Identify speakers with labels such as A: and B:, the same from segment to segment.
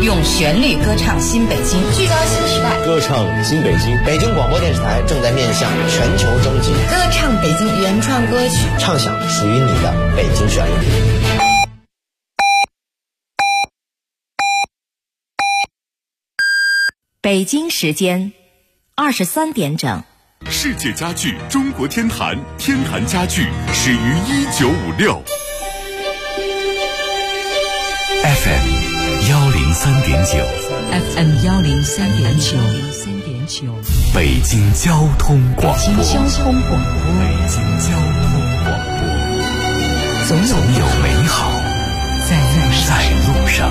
A: 用旋律歌唱新北京，聚焦新时代，
B: 歌唱新北京。北京广播电视台正在面向全球征集
A: 歌唱北京原创歌曲，
B: 唱响属于你的北京旋律。
A: 北京时间23点整。
C: 世界家具中国天坛，天坛家具始于1956。
D: FM 103.9
A: FM 103.9
D: 北京交通广播。
A: 北京交通广播，
D: 总有美好在路上。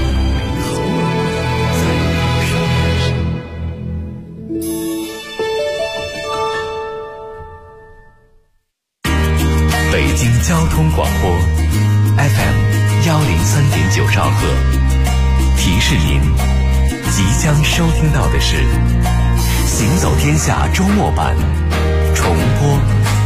D: 北京交通广播 FM 103.9兆赫，提示您即将收听到的是《行走天下》周末版重播。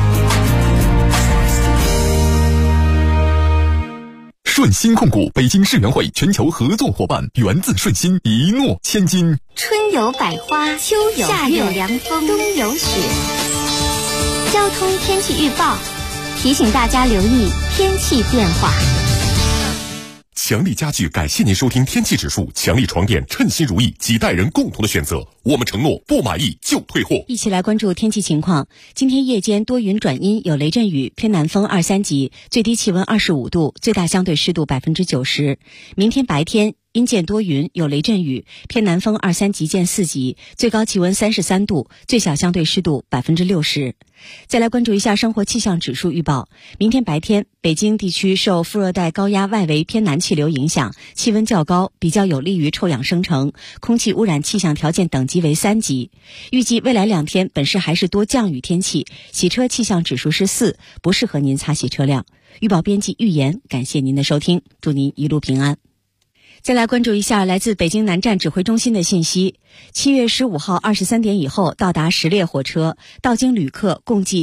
C: 顺鑫控股北京世园会全球合作伙伴，源自顺鑫，一诺千金。
E: 春有百花，秋有夏有凉风，冬有雪。交通天气预报提醒大家留意天气变化。
C: 强力家具感谢您收听天气指数，强力床垫称心如意，几代人共同的选择。我们承诺不满意就退货。
F: 一起来关注天气情况。今天夜间多云转阴，有雷阵雨，偏南风2、3级，最低气温25度，最大相对湿度90%。明天白天阴见多云，有雷阵雨，偏南风2、3级见4级，最高气温33度，最小相对湿度60%。再来关注一下生活气象指数预报。明天白天，北京地区受副热带高压外围偏南气流影响，气温较高，比较有利于臭氧生成，空气污染气象条件等级为3级。预计未来2天本市还是多降雨天气，洗车气象指数是4，不适合您擦洗车辆。预报编辑预言，感谢您的收听，祝您一路平安。再来关注一下来自北京南站指挥中心的信息。7月15号23点以后到达10列火车，到京旅客共计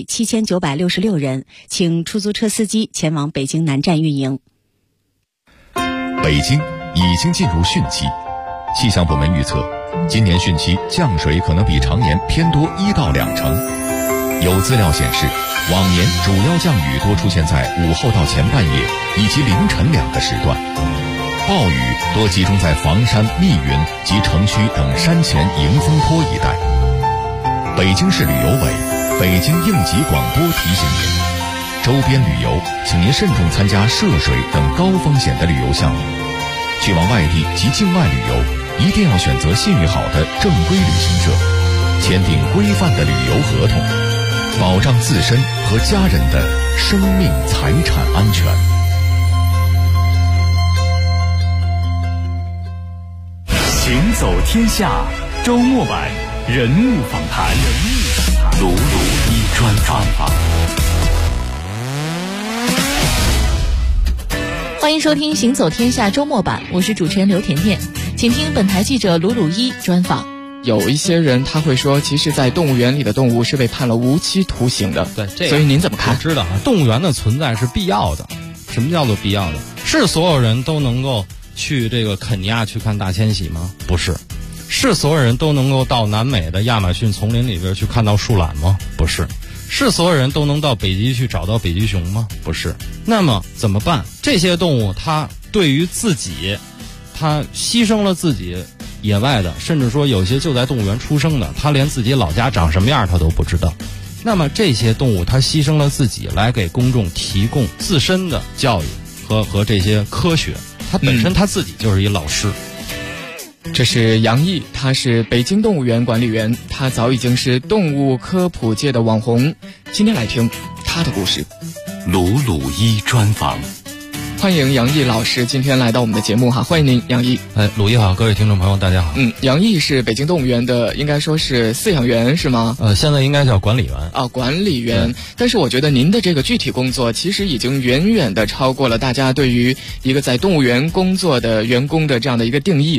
F: 7966人，请出租车司机前往北京南站运营。
G: 北京已经进入汛期，气象部门预测，今年汛期降水可能比常年偏多1到2成。有资料显示，往年主要降雨多出现在午后到前半夜以及凌晨2个时段。暴雨多集中在房山、密云及城区等山前迎风坡一带。北京市旅游委、北京应急广播提醒您，周边旅游请您慎重参加涉水等高风险的旅游项目。去往外地及境外旅游，一定要选择信誉好的正规旅行社，签订规范的旅游合同，保障自身和家人的生命财产安全。
D: 行走天下周末版人物访谈，鲁一专访。
H: 欢迎收听行走天下周末版，我是主持人刘甜甜，请听本台记者鲁一专访。
I: 有一些人他会说，其实在动物园里的动物是被判了无期徒刑的。
J: 对，这个
I: 所以您怎么看？
J: 我知道啊，动物园的存在是必要的。什么叫做必要的？是所有人都能够去这个肯尼亚去看大迁徙吗？不是。是所有人都能够到南美的亚马逊丛林里边去看到树懒吗？不是。是所有人都能到北极去找到北极熊吗？不是。那么怎么办？这些动物它对于自己，它牺牲了自己野外的，甚至说有些就在动物园出生的，它连自己老家长什么样它都不知道。那么这些动物它牺牲了自己来给公众提供自身的教育和这些科学，它本身它自己就是一老师。
I: 这是杨毅，他是北京动物园管理员，他早已经是动物科普界的网红。今天来听他的故事。
D: 鲁一专访。
I: 欢迎杨毅老师今天来到我们的节目哈，欢迎您杨毅。
J: 鲁一好，各位听众朋友大家好。
I: 杨毅是北京动物园的应该说是饲养员是吗？
J: 现在应该叫管理员
I: 啊，管理员。但是我觉得您的这个具体工作其实已经远远的超过了大家对于一个在动物园工作的员工的这样的一个定义哈。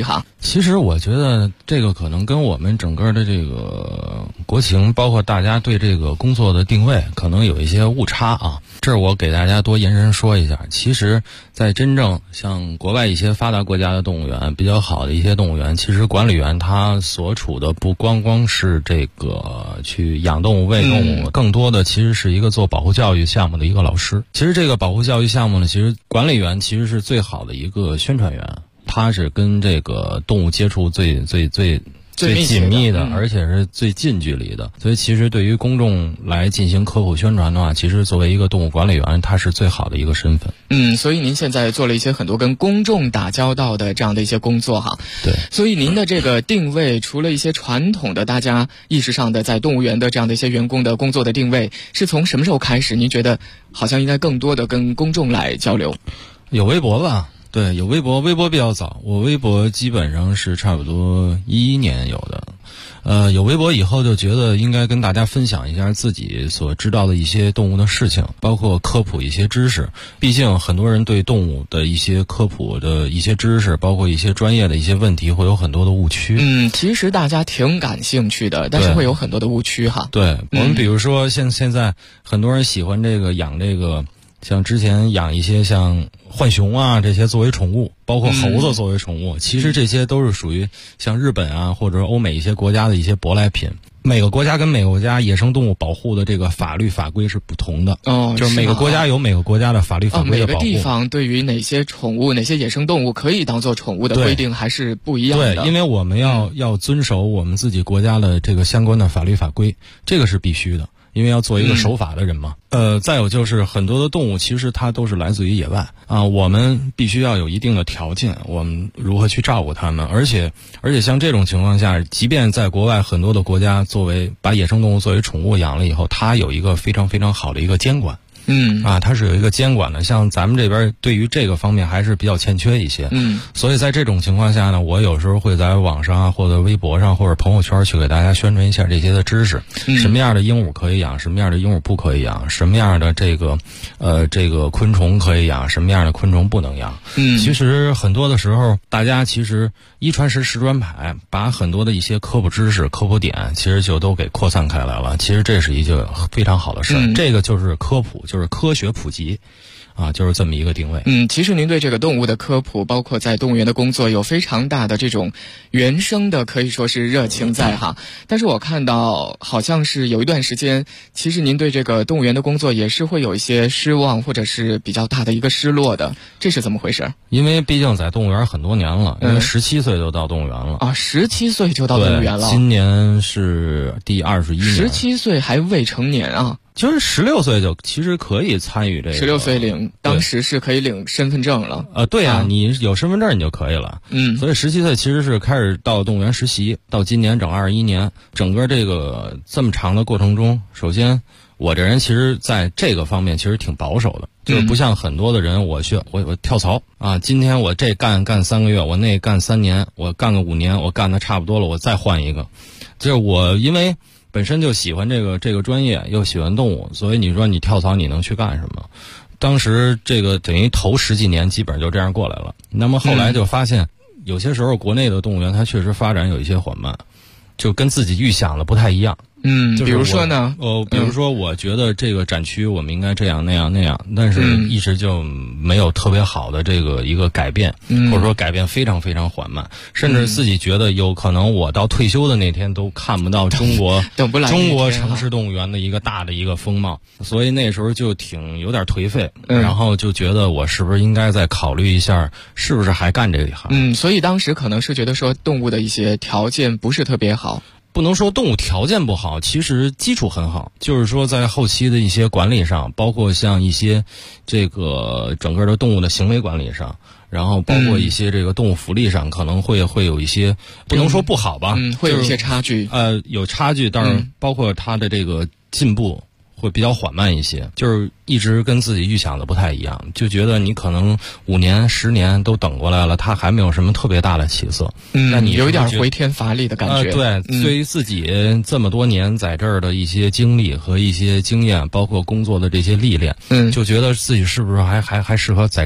J: 其实我觉得这个可能跟我们整个的这个国情，包括大家对这个工作的定位，可能有一些误差啊。这儿我给大家多延伸说一下，其实在真正像国外一些发达国家的动物园，比较好的一些动物园，其实管理员他所处的不光光是这个去养动物、喂动物，更多的其实是一个做保护教育项目的一个老师。其实这个保护教育项目呢，其实管理员其实是最好的一个宣传员，他是跟这个动物接触最紧密的，而且是最近距离的。所以其实对于公众来进行科普宣传的话，其实作为一个动物管理员，他是最好的一个身份。
I: 所以您现在做了一些很多跟公众打交道的这样的一些工作哈。
J: 对。
I: 所以您的这个定位，除了一些传统的大家意识上的在动物园的这样的一些员工的工作的定位，是从什么时候开始？您觉得好像应该更多的跟公众来交流？
J: 有微博吧。对，有微博比较早，我微博基本上是差不多11年有的。有微博以后就觉得应该跟大家分享一下自己所知道的一些动物的事情，包括科普一些知识。毕竟很多人对动物的一些科普的一些知识，包括一些专业的一些问题，会有很多的误区。
I: 其实大家挺感兴趣的，但是会有很多的误区哈。
J: 对，我们比如说现在很多人喜欢这个养这个。像之前养一些像浣熊啊这些作为宠物，包括猴子作为宠物，其实这些都是属于像日本啊或者欧美一些国家的一些舶来品。每个国家跟每个国家野生动物保护的这个法律法规是不同的，就是每个国家有每个国家的法律法规的保护。
I: 每个地方对于哪些宠物、哪些野生动物可以当做宠物的规定还是不一样的。
J: 对，因为我们要遵守我们自己国家的这个相关的法律法规，这个是必须的。因为要做一个守法的人嘛。再有就是很多的动物其实它都是来自于野外啊，我们必须要有一定的条件，我们如何去照顾它们。而且像这种情况下，即便在国外很多的国家作为把野生动物作为宠物养了以后，它有一个非常非常好的一个监管。它是有一个监管的，像咱们这边对于这个方面还是比较欠缺一些。所以在这种情况下呢，我有时候会在网上啊，或者微博上，或者朋友圈去给大家宣传一下这些的知识。什么样的鹦鹉可以养，什么样的鹦鹉不可以养，什么样的这个昆虫可以养，什么样的昆虫不能养。其实很多的时候，大家其实一传十，十传百，把很多的一些科普知识、科普点，其实就都给扩散开来了。其实这是一件非常好的事儿。这个就是科普，就是科学普及。就是这么一个定位。
I: 其实您对这个动物的科普，包括在动物园的工作，有非常大的这种原生的可以说是热情在哈。但是我看到好像是有一段时间，其实您对这个动物园的工作也是会有一些失望，或者是比较大的一个失落的，这是怎么回事？
J: 因为毕竟在动物园很多年了，因为17岁就到动物园了
I: 17岁就到动物园了。
J: 今年是第21年。
I: 17岁还未成年啊。
J: 就是16岁就其实可以参与这个。
I: 16岁当时是可以领身份证了。
J: 对啊，你有身份证你就可以了。所以17岁其实是开始到动物园实习，到今年整21年，整个这个这么长的过程中，首先我这人其实在这个方面其实挺保守的，就是不像很多的人，我跳槽啊，今天我这干3个月，我那干3年，我干个5年，我干的差不多了，我再换一个。就是我因为本身就喜欢这个专业，又喜欢动物，所以你说你跳槽你能去干什么？当时这个等于头10几年基本上就这样过来了。那么后来就发现，有些时候国内的动物园它确实发展有一些缓慢，就跟自己预想的不太一样。
I: 比如说呢？
J: 比如说，我觉得这个展区我们应该这样那样，但是一直就没有特别好的这个一个改变，或者说改变非常非常缓慢，甚至自己觉得有可能我到退休的那天都看不到中国城市动物园的一个大的一个风貌，所以那时候就有点颓废，然后就觉得我是不是应该再考虑一下，是不是还干这一行？
I: 所以当时可能是觉得说动物的一些条件不是特别好。
J: 不能说动物条件不好，其实基础很好，就是说在后期的一些管理上，包括像一些这个整个的动物的行为管理上，然后包括一些这个动物福利上，可能会有一些不能说不好吧，
I: 会有一些差距。
J: 有差距，但是包括它的这个进步会比较缓慢一些，就是一直跟自己预想的不太一样，就觉得你可能5年10年都等过来了，它还没有什么特别大的起色。那你
I: 有一点回天乏力的感觉。
J: 对，对于自己这么多年在这儿的一些经历和一些经验，包括工作的这些历练，就觉得自己是不是还适合在这儿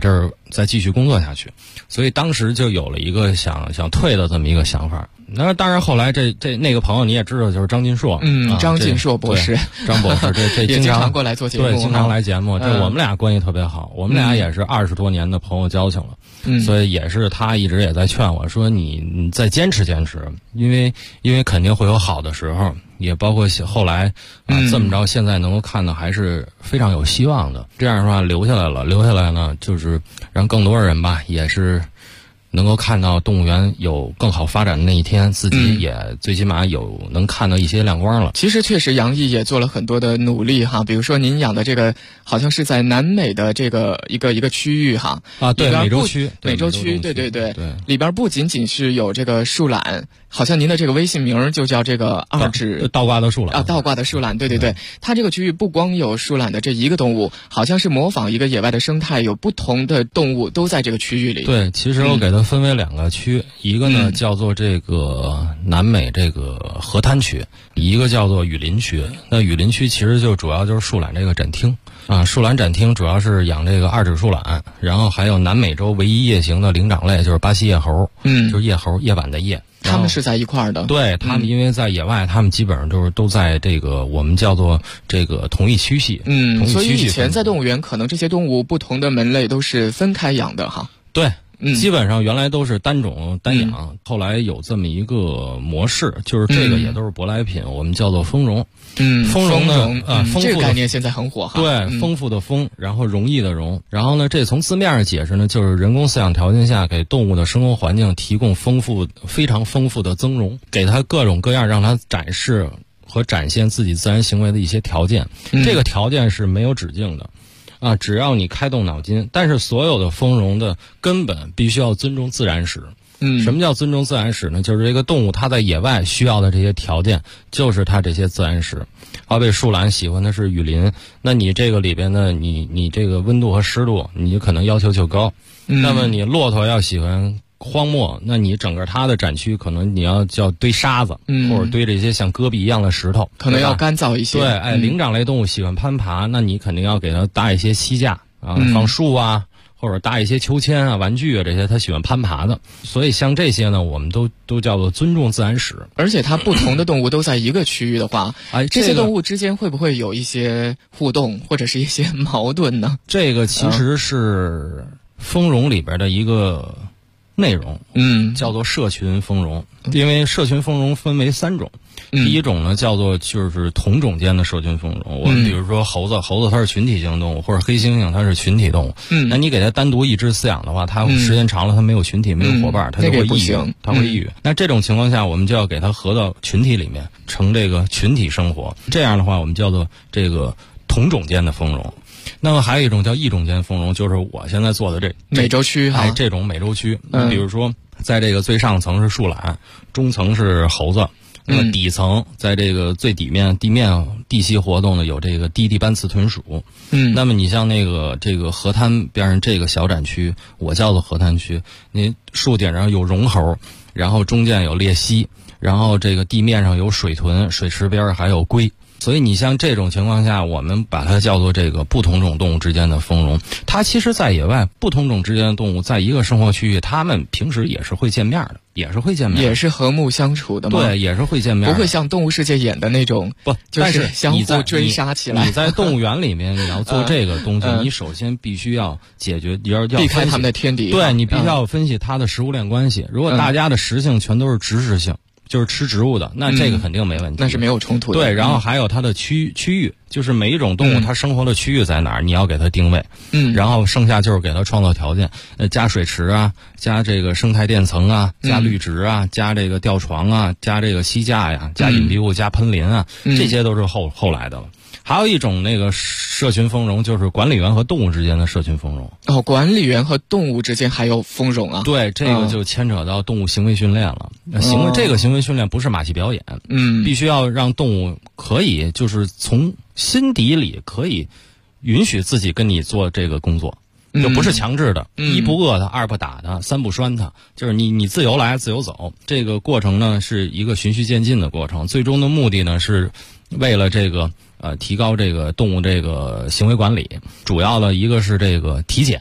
J: 再继续工作下去，所以当时就有了一个想退的这么一个想法。那当然后来那个朋友你也知道，就是张金硕，
I: 张金硕博士，
J: 张博士这
I: 也经常过来做节目，
J: 对，经常来节目，这我们俩关系特别好，我们俩也是20多年的朋友交情了，所以也是他一直也在劝我说你再坚持坚持，因为肯定会有好的时候，也包括后来这么着，现在能够看到还是非常有希望的。这样的话留下来呢，就是让更多人吧，也是能够看到动物园有更好发展的那一天，自己也最起码能看到一些亮光了。
I: 其实确实杨毅也做了很多的努力哈，比如说您养的这个好像是在南美的这个一个区域哈，
J: 对，美洲区，
I: 对，里边不仅仅是有这个树懒，好像您的这个微信名就叫这个2指
J: 倒挂的树懒
I: 倒挂的树懒，对，它这个区域不光有树懒的这一个动物，好像是模仿一个野外的生态，有不同的动物都在这个区域里。
J: 对，其实我给它分为2个区，一个呢叫做这个南美这个河滩区，一个叫做雨林区。那雨林区其实就主要就是树懒这个展厅啊，树懒展厅主要是养这个2指树懒，然后还有南美洲唯一夜行的灵长类就是巴西叶猴，就是叶猴，夜晚的夜。
I: 他们是在一块儿的，
J: 对，他们因为在野外，他们基本上都在这个我们叫做这个同一区系。
I: 所以以前在动物园可能这些动物不同的门类都是分开养的哈。
J: 对。基本上原来都是单种单养，后来有这么一个模式，就是这个也都是舶来品，我们叫做丰容。丰容呢，
I: 这个概念现在很火哈。
J: 对，丰富的丰，然后容易的容，然后呢，这从字面上解释呢，就是人工饲养条件下给动物的生活环境提供非常丰富的增容，给它各种各样让它展示和展现自己自然行为的一些条件。这个条件是没有止境的。只要你开动脑筋，但是所有的丰容的根本必须要尊重自然史。什么叫尊重自然史呢？就是这个动物它在野外需要的这些条件，就是它这些自然史。好比树懒喜欢的是雨林，那你这个里边呢，你这个温度和湿度，你可能要求就高。那么你骆驼要喜欢荒漠，那你整个它的展区可能你要堆沙子，或者堆这些像戈壁一样的石头，
I: 可能要干燥一些。
J: 对，灵长类动物喜欢攀爬，那你肯定要给它搭一些栖架放树啊，或者搭一些秋千啊、玩具啊这些它喜欢攀爬的。所以像这些呢，我们都叫做尊重自然史。
I: 而且它不同的动物都在一个区域的话，这些动物之间会不会有一些互动或者是一些矛盾呢？
J: 这个其实是丰容里边的一个内容，叫做社群丰容。因为社群丰容分为3种，第一种呢叫做就是同种间的社群丰容。我们比如说猴子它是群体性动物，或者黑猩猩它是群体动物。那你给它单独一只饲养的话，它时间长了它没有群体，没有伙伴，它就会抑郁，它会抑郁。那这种情况下，我们就要给它合到群体里面，成这个群体生活。这样的话，我们叫做这个同种间的丰容。那么还有一种叫异种间丰容，就是我现在做的这
I: 美洲区哈，
J: 这种美洲区。比如说，在这个最上层是树懒，中层是猴子，那么底层在这个最地面地栖活动的有这个低地斑刺豚鼠。那么你像这个河滩边上这个小展区，我叫做河滩区，你树顶上有绒猴，然后中间有鬣蜥，然后这个地面上有水豚，水池边还有龟。所以你像这种情况下，我们把它叫做这个不同种动物之间的丰容。它其实在野外不同种之间的动物在一个生活区域，它们平时也是会见面的，也是和睦相处的嘛。对，也是会见面，
I: 不会像动物世界演的那种，就是相互追杀起来。
J: 你在动物园里面你要做这个东西，你首先必须要解决，要
I: 避开他们的天敌。
J: 对，你必须要分析它的食物链关系。如果大家的食性全都是植食性，就是吃植物的，那这个肯定没问题，
I: 那是没有冲突的。
J: 对，然后还有它的区域，就是每一种动物它生活的区域在哪儿，你要给它定位。然后剩下就是给它创造条件，加水池啊，加这个生态垫层啊，加绿植啊，加这个吊床啊，加这个栖架呀，加隐蔽物，加喷林啊，这些都是后来的了。还有一种那个社群丰容，就是管理员和动物之间的社群丰容。
I: 管理员和动物之间还有丰容啊？
J: 对，这个就牵扯到动物行为训练了。这个行为训练不是马戏表演，必须要让动物可以就是从心底里可以允许自己跟你做这个工作。就不是强制的，一不饿它，二不打它，三不拴它，就是你自由来自由走。这个过程呢是一个循序渐进的过程，最终的目的呢是为了这个提高这个动物这个行为管理。主要的一个是这个体检，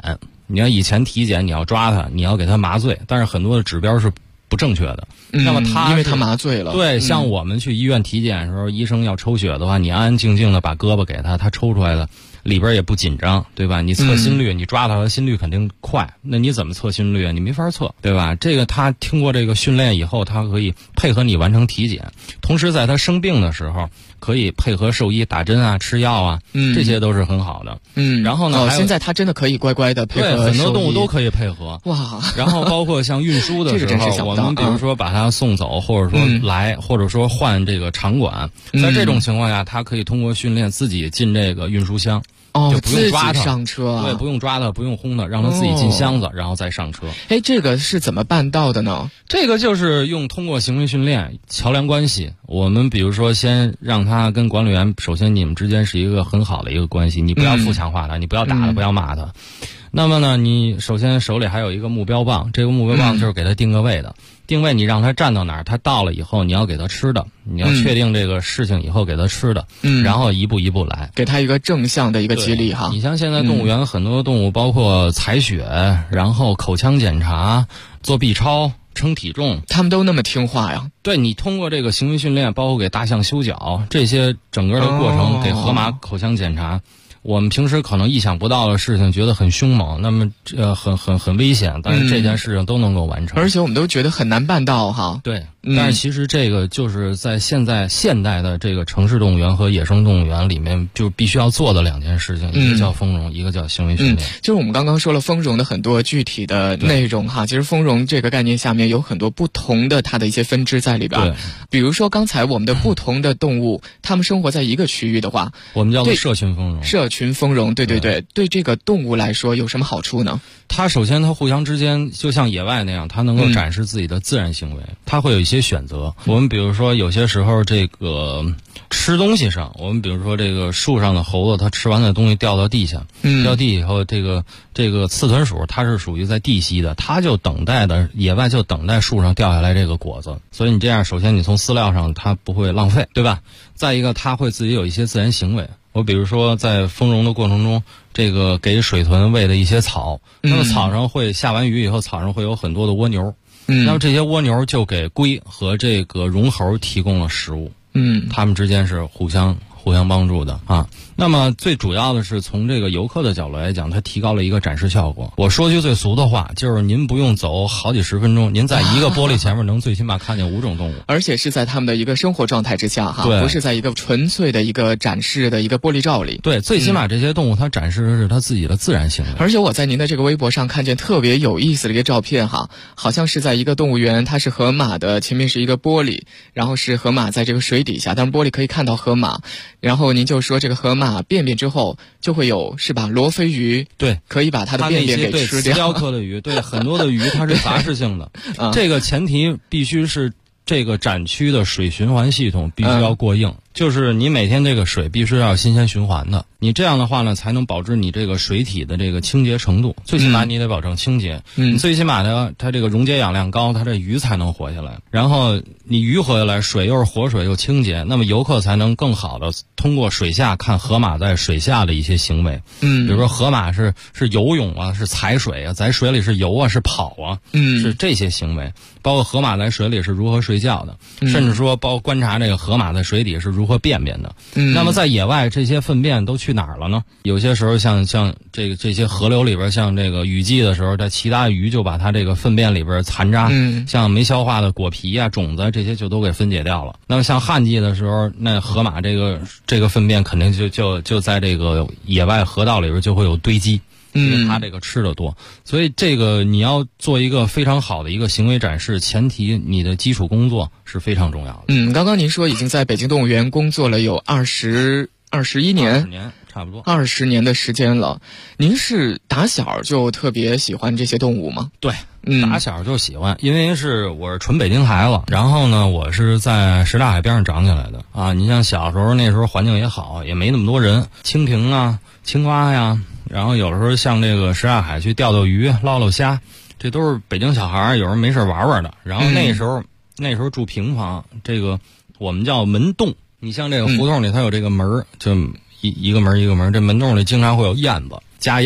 J: 你看以前体检你要抓它，你要给它麻醉，但是很多的指标是不正确的。那么
I: 因为他麻醉了。
J: 对，像我们去医院体检的时候，医生要抽血的话，你安安静静的把胳膊给他，他抽出来的里边也不紧张，对吧？你测心率，你抓到他心率肯定快，那你怎么测心率啊？你没法测，对吧？这个他经过这个训练以后，他可以配合你完成体检，同时在他生病的时候，可以配合兽医打针啊、吃药啊，这些都是很好的。然后呢，
I: 现在他真的可以乖乖的配合，
J: 对，很多动物都可以配合。
I: 哇！
J: 然后包括像运输的时候，我们比如说把它送走，或者说来，或者说换这个场馆，在这种情况下，它可以通过训练自己进这个运输箱。就不用抓它
I: 上车啊，
J: 对，不用抓它，不用轰它，让它自己进箱子，然后再上车。
I: 这个是怎么办到的呢？
J: 这个就是通过行为训练桥梁关系。我们比如说先让他跟管理员，首先你们之间是一个很好的一个关系，你不要负强化他，你不要打他，不要骂他。那么呢，你首先手里还有一个目标棒，这个目标棒就是给他定个位的。定位你让他站到哪儿，他到了以后你要给他吃的，你要确定这个事情以后给他吃的，然后一步一步来，
I: 给他一个正向的一个激励哈。
J: 你像现在动物园很多动物，包括采血，然后口腔检查、做 B 超、称体重，
I: 他们都那么听话呀？
J: 对，你通过这个行为训练，包括给大象修脚，这些整个的过程，给河马口腔检查。我们平时可能意想不到的事情，觉得很凶猛，那么很危险，但是这件事情都能够完成，
I: 而且我们都觉得很难办到哈。
J: 对，但是其实这个就是在现代的这个城市动物园和野生动物园里面，就必须要做的两件事情，一个叫丰容，一个叫行为训练。
I: 就是我们刚刚说了丰容的很多具体的内容哈，其实丰容这个概念下面有很多不同的它的一些分支在里边。
J: 对，
I: 比如说刚才我们的不同的动物，它们生活在一个区域的话，
J: 我们叫做社群丰容。
I: 社群丰容，对，对这个动物来说有什么好处呢？
J: 它首先它互相之间就像野外那样，它能够展示自己的自然行为，它会有一些选择。我们比如说有些时候这个吃东西上，我们比如说这个树上的猴子，它吃完的东西掉到地下，掉地以后，这个刺豚鼠它是属于在地栖的，它就野外就等待树上掉下来这个果子。所以你这样，首先你从饲料上它不会浪费，对吧？再一个，它会自己有一些自然行为。我比如说在丰容的过程中，这个给水豚喂的一些草，那么草上会下完雨以后，草上会有很多的蜗牛，那么这些蜗牛就给龟和这个绒猴提供了食物，它们之间是互相帮助的啊。那么最主要的是从这个游客的角度来讲，它提高了一个展示效果。我说句最俗的话，就是您不用走好几十分钟，您在一个玻璃前面能最起码看见5种动物，
I: 而且是在他们的一个生活状态之下哈，不是在一个纯粹的一个展示的一个玻璃罩里。
J: 对，最起码这些动物它展示的是它自己的自然行为。
I: 而且我在您的这个微博上看见特别有意思的一个照片哈，好像是在一个动物园，它是河马的前面是一个玻璃，然后是河马在这个水底下，但是玻璃可以看到河马，然后您就说这个河马便便之后就会有是吧？罗非鱼，
J: 对，
I: 可以把它的便便给吃掉。
J: 对，雕刻的鱼，对，很多的鱼它是杂食性的。这个前提必须是这个展区的水循环系统必须要过硬，就是你每天这个水必须要新鲜循环的。你这样的话呢，才能保证你这个水体的这个清洁程度。最起码你得保证清洁，你最起码它这个溶解氧量高，它这鱼才能活下来。然后你鱼活下来，水又是活水又清洁，那么游客才能更好的通过水下看河马在水下的一些行为。比如说河马是游泳啊，是踩水啊，在水里是游啊，是跑啊，是这些行为。包括河马在水里是如何睡觉的，甚至说包括观察这个河马在水底是如何便便的。那么在野外这些粪便都去哪儿了呢？有些时候像这些河流里边，像这个雨季的时候，它其他鱼就把它这个粪便里边残渣，像没消化的果皮啊、种子这些就都给分解掉了。那么像旱季的时候，那河马这个粪便肯定就在这个野外河道里边就会有堆积。因为它这个吃的多，所以这个你要做一个非常好的一个行为展示，前提你的基础工作是非常重要的。
I: 刚刚您说已经在北京动物园工作了有21年，
J: 20年差不多
I: 20年的时间了。您是打小就特别喜欢这些动物吗？
J: 对，打小就喜欢，因为我是纯北京孩子，然后呢，我是在什刹海边上长起来的啊。你像小时候那时候环境也好，也没那么多人，蜻蜓啊、青蛙呀。然后有的时候像这个什刹海去钓鱼、捞虾，这都是北京小孩有时候没事玩玩的。然后那时候住平房，这个我们叫门洞。你像这个胡同里，它有这个门，就一个门一个门，这门洞里经常会有燕子、家燕，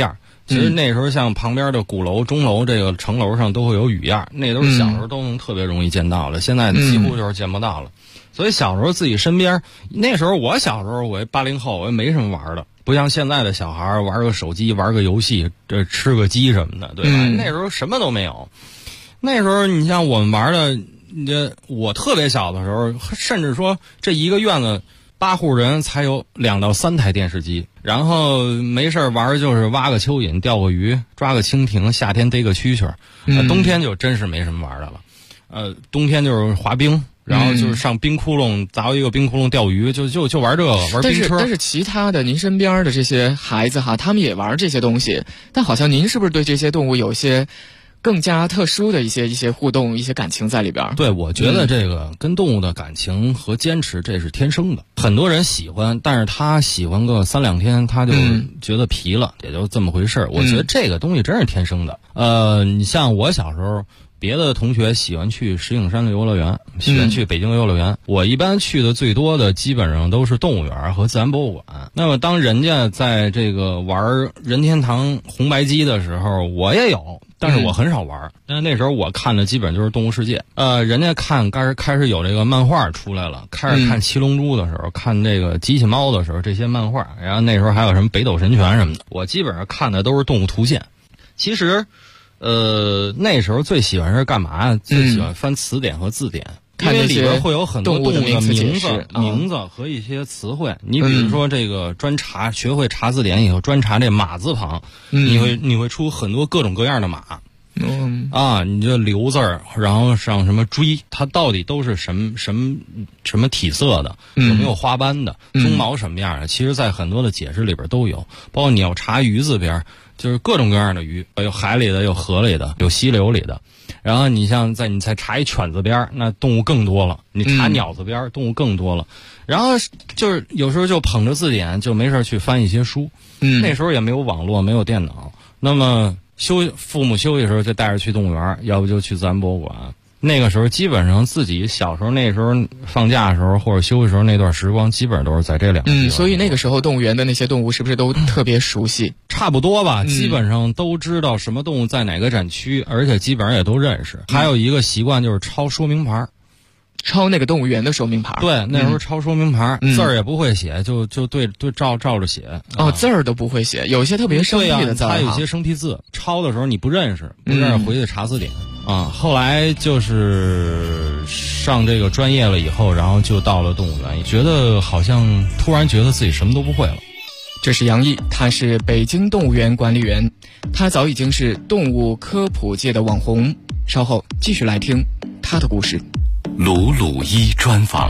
J: 其实那时候像旁边的鼓楼、钟楼这个城楼上都会有雨燕，那都是小时候都能特别容易见到了，现在几乎就是见不到了。所以小时候自己身边，那时候我小时候我80后，我也没什么玩的，不像现在的小孩玩个手机、玩个游戏、这吃个鸡什么的，对吧？那时候什么都没有。那时候你像我们玩的，我特别小的时候，甚至说这一个院子8户人才有2到3台电视机，然后没事玩就是挖个蚯蚓、钓个鱼、抓个蜻蜓，夏天逮个蛐蛐，冬天就真是没什么玩的了。冬天就是滑冰。然后就是上冰窟窿，凿一个冰窟窿钓鱼，就玩这个，玩冰车。
I: 但是其他的您身边的这些孩子哈，他们也玩这些东西，但好像您是不是对这些动物有一些更加特殊的一些互动、一些感情在里边？
J: 对，我觉得这个跟动物的感情和坚持，这是天生的。很多人喜欢，但是他喜欢个3-2天，他就觉得疲了，也就这么回事。我觉得这个东西真是天生的。你像我小时候。别的同学喜欢去石景山的游乐园，喜欢去北京游乐园。我一般去的最多的基本上都是动物园和自然博物馆。那么当人家在这个玩任天堂红白机的时候，我也有，但是我很少玩。但是那时候我看的基本就是动物世界。人家开始有这个漫画出来了，开始看七龙珠的时候，看这个机器猫的时候，这些漫画，然后那时候还有什么北斗神拳什么的，我基本上看的都是动物图鉴。其实那时候最喜欢是干嘛呀？最喜欢翻词典和字典，因为里边会有很多动物的名字和一些词汇。你比如说这个学会查字典以后，专查这马字旁，你会出很多各种各样的马。你这留字儿，然后像什么锥，它到底都是什么体色的，有没有花斑的，鬃毛什么样的？其实在很多的解释里边都有，包括你要查鱼字边，就是各种各样的鱼，有海里的，有河里的，有溪流里的。然后你像你再查一犬字边，那动物更多了；你查鸟字边，动物更多了。然后就是有时候就捧着字典，就没事去翻一些书。那时候也没有网络，没有电脑，那么父母休息的时候就带着去动物园，要不就去自然博物馆。那个时候基本上自己小时候那时候放假的时候或者休息的时候那段时光，基本上都是在这两个地方。
I: 所以那个时候动物园的那些动物是不是都特别熟悉？
J: 差不多吧，基本上都知道什么动物在哪个展区，而且基本上也都认识。还有一个习惯就是抄说明牌。
I: 抄那个动物园的说明牌。
J: 对，那时候抄说明牌，字儿也不会写，就对照着写。
I: 字儿都不会写，有些特别生僻的字。
J: 它有些生僻字，抄的时候你不认识，回去查字典啊。后来就是上这个专业了以后，然后就到了动物园，觉得好像突然觉得自己什么都不会了。
I: 这是杨毅，他是北京动物园管理员，他早已经是动物科普界的网红。稍后继续来听他的故事。
D: 鲁鲁一专访。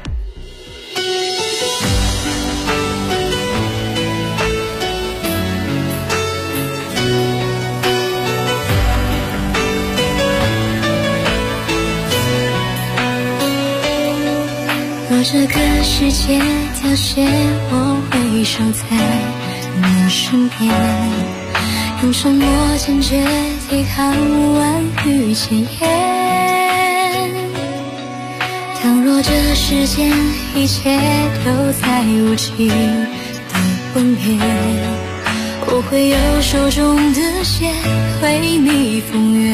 K: 若这个世界凋谢，我会守在你身边，用沉默坚决抵抗万语千言。倘若这世间一切都在无情的崩灭，我会用手中的线为你封缘，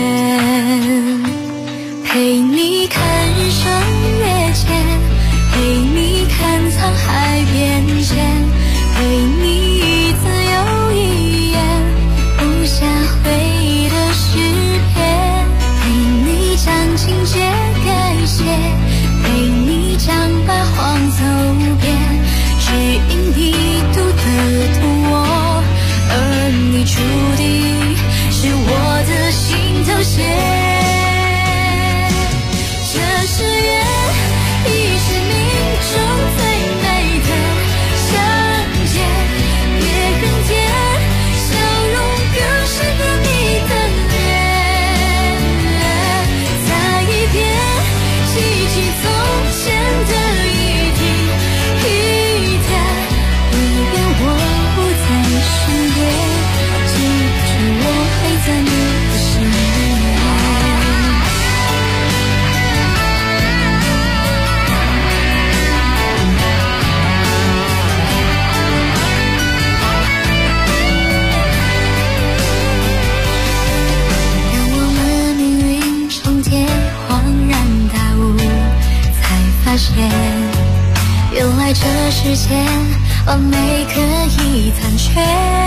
K: 陪你看日升月减，陪你看沧海变迁，陪你一字又一言不下回忆的诗篇，陪你将情节改写，陪你将白黄走遍，只因你读得懂我，而你注定是我的心头血现，原来这世间完美可以残缺。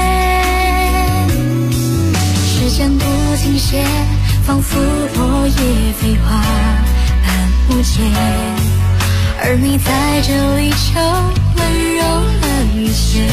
K: 时间不停歇，仿佛落叶飞花般无解，而你在这里就温柔了一些。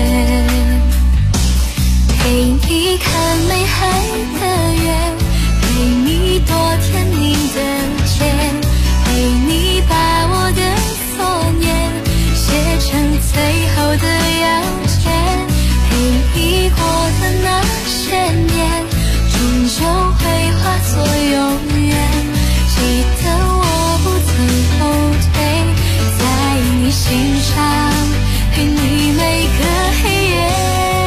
K: 陪你看美海的月，陪你多甜蜜的街，陪你把我的所念写成最后的要件，陪你过的那些年终究会化作永远。记得我不曾后退，在你心上陪你每个黑夜。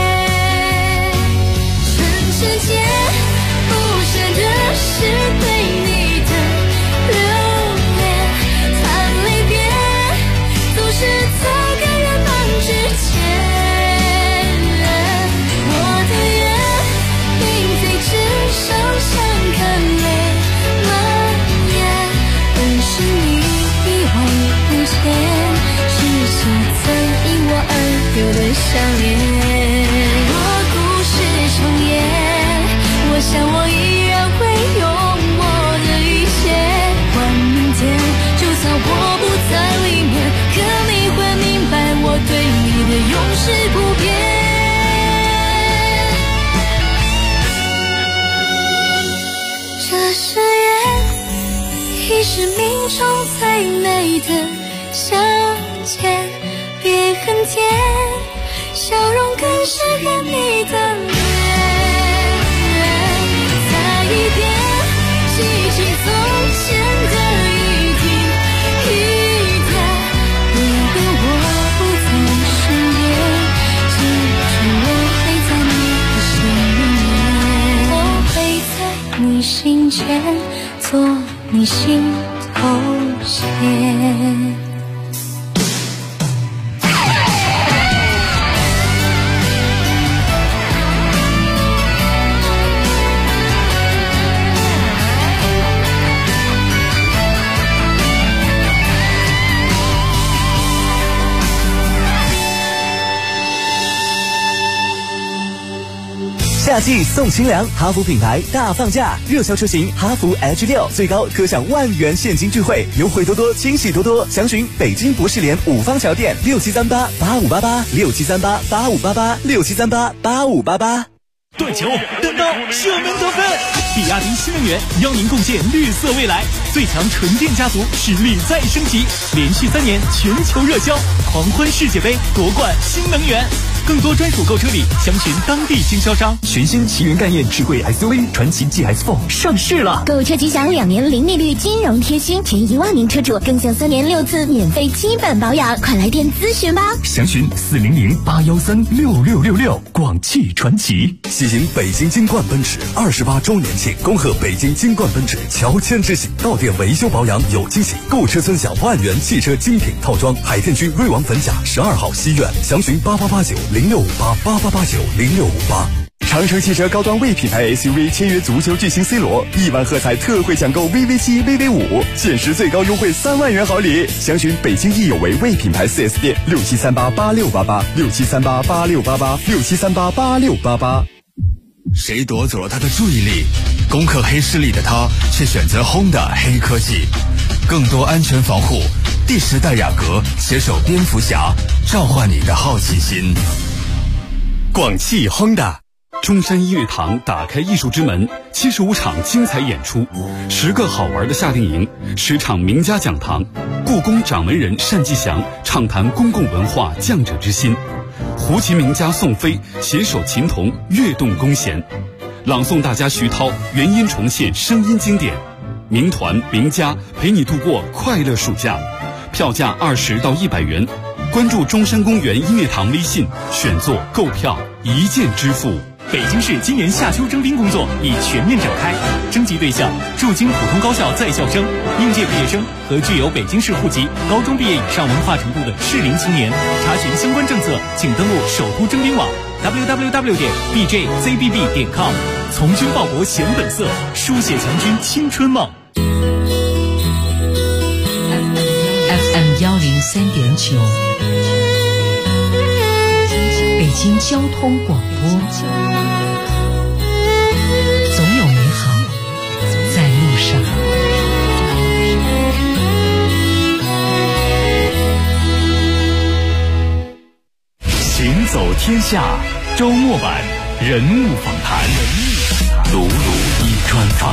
K: 世界不舍的是对你的留恋，谈离别总是在感人梦之前。我的愿并非只剩下看泪蔓延，但是你以为不见，是谁曾因我而有的相恋。我故事重演，我想我依然会用我的一切换明天，就算我不在里面，可你会明白我对你的永世不变。这誓言已是命中最美的相见，别恨天，笑容更是甜蜜的脸。一遍记起从前的一滴一点，别问我不在身边，记住我会在你的心里面，我会在你心间做你心头线。
L: 夏季送清凉，哈弗品牌大放价，热销车型哈弗 H6 最高可享10000元现金钜惠，优惠多多，惊喜多多。详询北京博士联五方桥店67388588，67388588，67388588。
M: 断球、单刀、射门得分，比亚迪新能源邀您共建绿色未来，最强纯电家族实力再升级，连续3年全球热销，狂欢世界杯夺冠新能源。更多专属购车礼，详询当地经销商。
N: 全新奇云概念智慧 SUV 传祺 GS4 上市了，
O: 购车即享2年零利率金融贴心，前1万名车主更享3年6次免费基本保养，快来电咨询吧。
N: 详询400-813-6666，广汽传祺。
P: 喜迎北京金冠奔驰28周年庆，恭贺北京金冠奔驰乔迁之喜，到店维修保养有惊喜，购车尊享10000元汽车精品套装。海淀区瑞王粉甲12号西苑，详询8889065888890658。
Q: 长城汽车高端 V 品牌 SUV 签约足球巨星 C 罗，1万喝彩特惠抢购 VV7、VV5，限时最高优惠3万元好礼。详询北京易有为 V 品牌 4S 店67388688，67388688，67388688。
R: 谁夺走了他的注意力？攻克黑势力的他，却选择 Honda 黑科技，更多安全防护。第10代雅阁携手蝙蝠侠，召唤你的好奇心。
S: 广汽 Honda。中山音乐堂打开艺术之门，75场精彩演出，10个好玩的夏令营，10场名家讲堂，故宫掌门人单霁翔畅谈公共文化匠者之心，胡琴名家宋飞携手琴童跃动弓弦，朗诵大家徐涛原音重现声音经典，名团名家陪你度过快乐暑假，票价20到100元，关注中山公园音乐堂微信，选座购票一键支付。
M: 北京市今年夏秋征兵工作已全面展开，征集对象驻京普通高校在校生、应届毕业生和具有北京市户籍、高中毕业以上文化程度的适龄青年。查询相关政策，请登录首都征兵网 www.bjzbb.com。从军报国显本色，书写强军青春梦。
T: 103.9，北京交通广播，总有美好在路上。
M: 行走天下周末版人物访谈，鲁鲁一专访。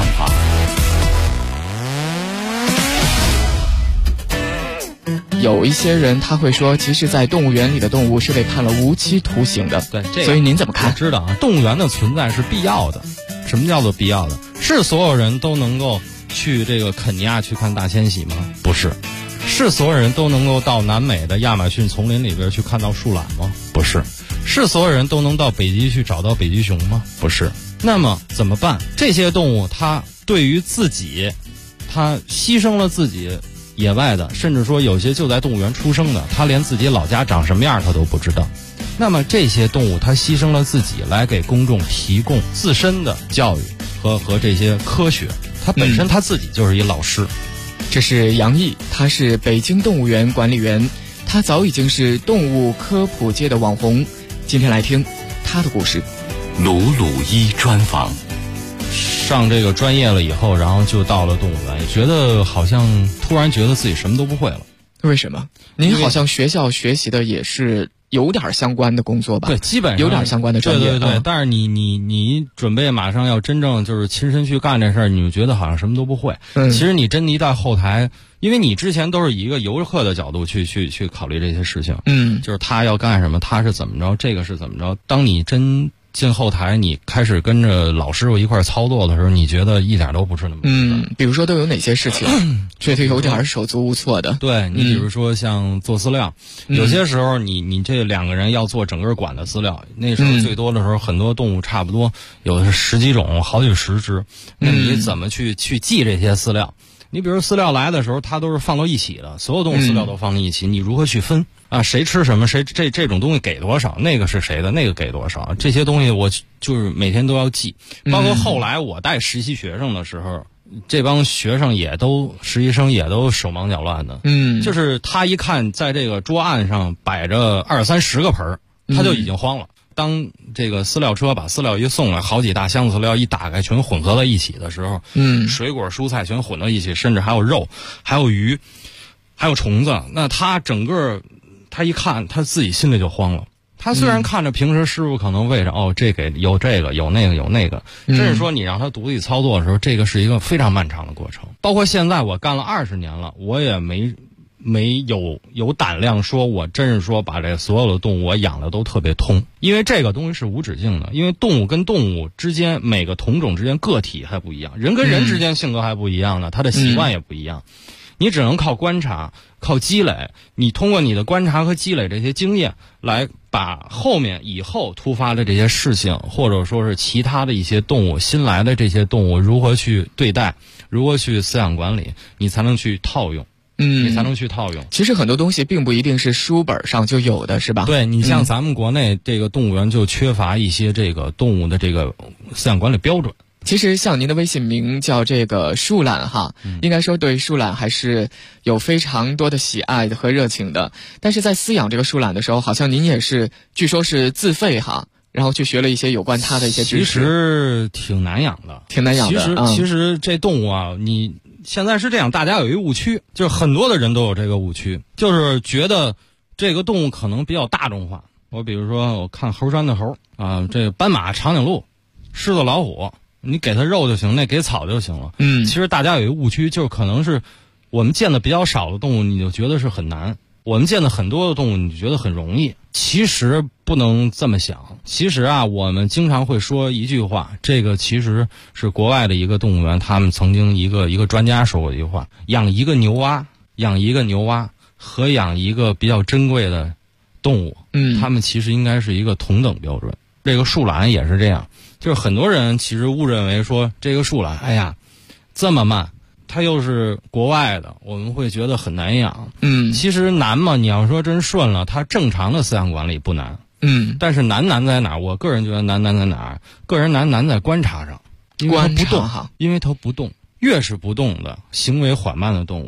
I: 有一些人他会说，其实在动物园里的动物是被判了无期徒刑的。
J: 对，这个、
I: 所以您怎么看？
J: 我知道啊，动物园的存在是必要的。什么叫做必要的？是所有人都能够去这个肯尼亚去看大迁徙吗？不是。是所有人都能够到南美的亚马逊丛林里边去看到树懒吗？不是。是所有人都能到北极去找到北极熊吗？不是。那么怎么办？这些动物它对于自己，它牺牲了自己野外的，甚至说有些就在动物园出生的，它连自己老家长什么样它都不知道。那么这些动物它牺牲了自己来给公众提供自身的教育和这些科学，它本身它自己就是一老师。
I: 这是杨毅，他是北京动物园管理员，他早已经是动物科普界的网红。今天来听他的故事。
M: 鲁鲁一专访。
J: 上这个专业了以后，然后就到了动物园，也觉得好像突然觉得自己什么都不会了。
I: 为什么？您好像学校学习的也是有点相关的工作吧？
J: 对，基本上
I: 有点相关的专业。
J: 对，但是你准备马上要真正就是亲身去干这事儿，你就觉得好像什么都不会。其实你真的一到后台，因为你之前都是以一个游客的角度去考虑这些事情。就是他要干什么，他是怎么着，这个是怎么着。当你真进后台，你开始跟着老师傅一块操作的时候，你觉得一点都不是那么
I: 比如说都有哪些事情觉得有点手足无措的？
J: 对，你比如说像做饲料，有些时候你这两个人要做整个馆的饲料，那时候最多的时候很多动物差不多有的是10几种，好几十只，那你怎么去记这些饲料？你比如饲料来的时候，它都是放到一起的，所有动物饲料都放在一起，你如何去分啊？谁吃什么？谁这种东西给多少？那个是谁的？那个给多少？这些东西我就是每天都要记。包括后来我带实习学生的时候，这帮学生实习生也都手忙脚乱的。就是他一看在这个桌案上摆着20、30个盆儿，他就已经慌了。当这个饲料车把饲料一送来，好几大箱子饲料一打开，全混合在一起的时候，水果蔬菜全混到一起，甚至还有肉，还有鱼，还有虫子。那他一看，他自己心里就慌了。他虽然看着平时师傅可能喂着这给有这个有那个有那个，真是说你让他独立操作的时候，这个是一个非常漫长的过程。包括现在我干了20年了，我也没有胆量说我真是说把这所有的动物我养的都特别通，因为这个东西是无止境的。因为动物跟动物之间，每个同种之间个体还不一样，人跟人之间性格还不一样呢，他的习惯也不一样。你只能靠观察，靠积累，你通过你的观察和积累这些经验，来把以后突发的这些事情，或者说是其他的一些动物，新来的这些动物如何去对待，如何去饲养管理，你才能去套用。你才能去套用。
I: 其实很多东西并不一定是书本上就有的，是吧？
J: 对，你像咱们国内这个动物园就缺乏一些这个动物的这个饲养管理标准。
I: 其实像您的微信名叫这个树懒哈，应该说对树懒还是有非常多的喜爱和热情的。但是在饲养这个树懒的时候，好像您也是据说是自费哈，然后去学了一些有关它的一些知识。
J: 其实挺难养的。其实这动物啊，你现在是这样，大家有一误区，就是很多的人都有这个误区，就是觉得这个动物可能比较大众化。我比如说我看猴山的猴啊，这个斑马、长颈鹿、狮子、老虎，你给它肉就行，那给草就行了。其实大家有一误区，就是可能是我们见的比较少的动物，你就觉得是很难；我们见的很多的动物，你就觉得很容易。其实不能这么想。其实啊，我们经常会说一句话，这个其实是国外的一个动物园，他们曾经一个专家说过一句话：养一个牛蛙和养一个比较珍贵的动物，他们其实应该是一个同等标准。这个树懒也是这样，就是很多人其实误认为说这个树懒，哎呀，这么慢，它又是国外的，我们会觉得很难养。其实难嘛，你要说真顺了，它正常的饲养管理不难。但是难在哪儿？我个人觉得难在哪儿？个人难在观察上，因为它不动，越是不动的行为缓慢的动物，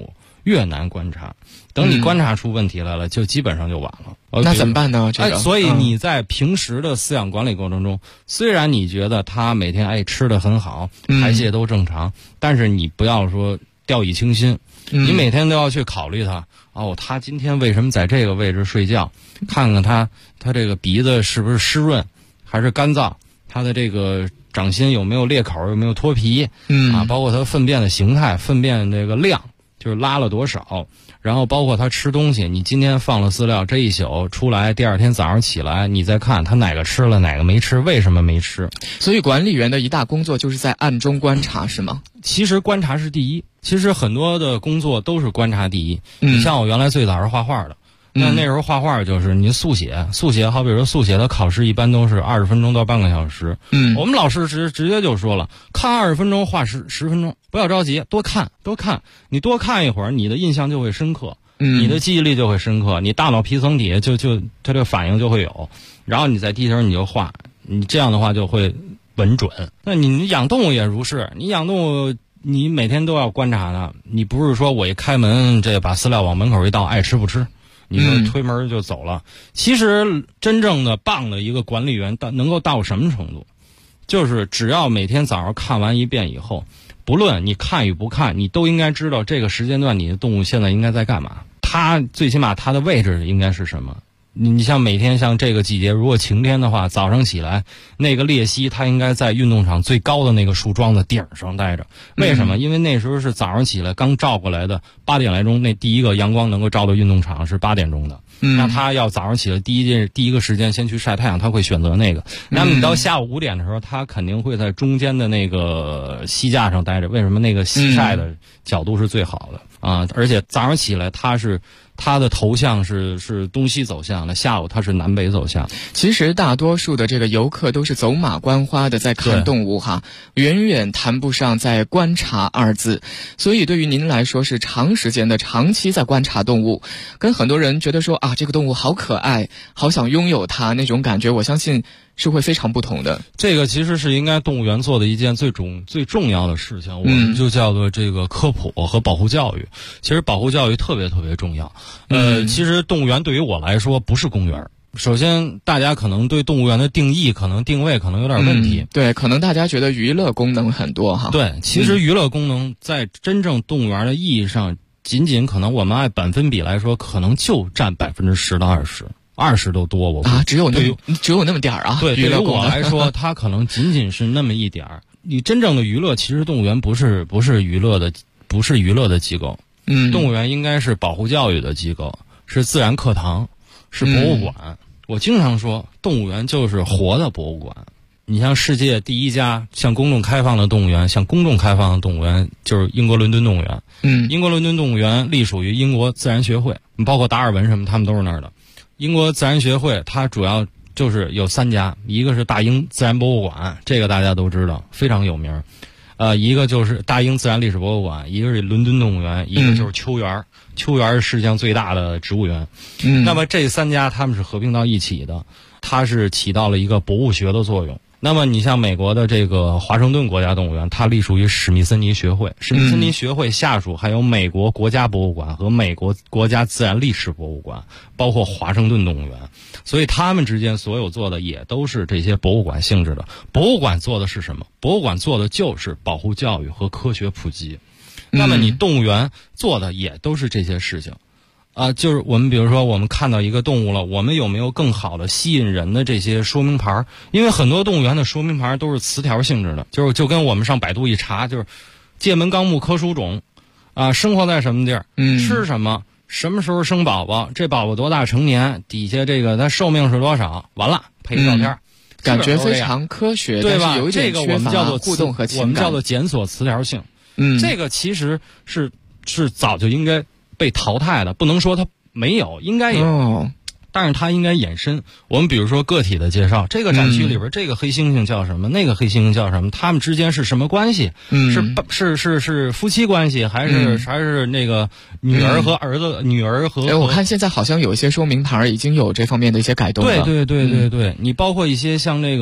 J: 越难观察。等你观察出问题来了，就基本上就晚了。
I: 那怎么办呢？这个，
J: 所以你在平时的饲养管理过程中，虽然你觉得它每天吃得很好，排泄都正常，但是你不要说掉以轻心，你每天都要去考虑它。它今天为什么在这个位置睡觉？看看它这个鼻子是不是湿润还是干燥，它的这个掌心有没有裂口，有没有脱皮，包括它粪便的形态，粪便这个量，就是拉了多少。然后包括他吃东西，你今天放了饲料，这一宿出来，第二天早上起来，你再看他哪个吃了，哪个没吃，为什么没吃？
I: 所以管理员的一大工作就是在暗中观察，是吗？
J: 其实观察是第一，其实很多的工作都是观察第一。你像我原来最早是画画的，那时候画画就是你速写，好比说速写的考试一般都是20分钟到半个小时。我们老师直接就说了，看20分钟，画10分钟，不要着急，多看，你多看一会儿，你的印象就会深刻，你的记忆力就会深刻，你大脑皮层底下就它这个反应就会有，然后你再低头你就画，你这样的话就会稳准。那你养动物也如是，你养动物你每天都要观察它，你不是说我一开门这把饲料往门口一倒，爱吃不吃，你说推门就走了。其实真正的棒的一个管理员能够到什么程度，就是只要每天早上看完一遍以后，不论你看与不看，你都应该知道这个时间段你的动物现在应该在干嘛，它最起码它的位置应该是什么。你像每天像这个季节，如果晴天的话，早上起来那个鬣蜥它应该在运动场最高的那个树桩的顶上待着。为什么？因为那时候是早上起来刚照过来的8点来钟，那第一个阳光能够照到运动场是8点钟的。那他要早上起来第一个时间先去晒太阳，他会选择那个。那么你到下午5点的时候，他肯定会在中间的那个膝架上待着。为什么？那个西晒的角度是最好的啊！而且早上起来他的头向是东西走向的，下午他是南北走向。
I: 其实大多数的这个游客都是走马观花的在看动物哈，远远谈不上在观察2字。所以对于您来说是长时间的长期在观察动物，跟很多人觉得说这个动物好可爱，好想拥有它那种感觉，我相信是会非常不同的。
J: 这个其实是应该动物园做的一件最重要的事情，我们就叫做这个科普和保护教育。其实保护教育特别特别重要。其实动物园对于我来说不是公园。首先大家可能对动物园的定义定位可能有点问题。
I: 对，可能大家觉得娱乐功能很多哈。
J: 对，其实娱乐功能在真正动物园的意义上，仅可能我们按百分比来说，可能就占10%到20%都多。我
I: 只有那么点儿啊。
J: 对，对于我来说，它可能仅是那么一点儿。你真正的娱乐，其实动物园不是娱乐的机构。动物园应该是保护教育的机构，是自然课堂，是博物馆。我经常说，动物园就是活的博物馆。你像世界第一家向公众开放的动物园，就是英国伦敦动物园。英国伦敦动物园隶属于英国自然学会，包括达尔文什么，他们都是那儿的。英国自然学会它主要就是有3家，一个是大英自然博物馆，这个大家都知道，非常有名。一个就是大英自然历史博物馆，一个是伦敦动物园，一个就是秋园。秋园是世界上最大的植物园。那么这3家他们是合并到一起的，它是起到了一个博物学的作用。那么你像美国的这个华盛顿国家动物园，它隶属于史密森尼学会，史密森尼学会下属还有美国国家博物馆和美国国家自然历史博物馆，包括华盛顿动物园。所以他们之间所有做的也都是这些博物馆性质的。博物馆做的是什么？博物馆做的就是保护教育和科学普及。那么你动物园做的也都是这些事情。就是我们比如说我们看到一个动物了，我们有没有更好的吸引人的这些说明牌？因为很多动物园的说明牌都是词条性质的，就跟我们上百度一查，就是界门纲目科属种，生活在什么地儿，吃什么，什么时候生宝宝，这宝宝多大成年，底下这个它寿命是多少，完了配照片。
I: 感觉非常科学，
J: 对吧？
I: 但是有一点缺乏互动和情感，
J: 我们叫做检索词条性。这个其实是早就应该被淘汰的，不能说它没有，应该有，但是它应该衍生。我们比如说个体的介绍，这个展区里边这个黑猩猩叫什么，那个黑猩猩叫什么，他们之间是什么关系？是夫妻关系，还是那个女儿和儿子，女儿和。
I: 我看现在好像有一些说明牌已经有这方面的一些改动了。
J: 对，你包括一些像那个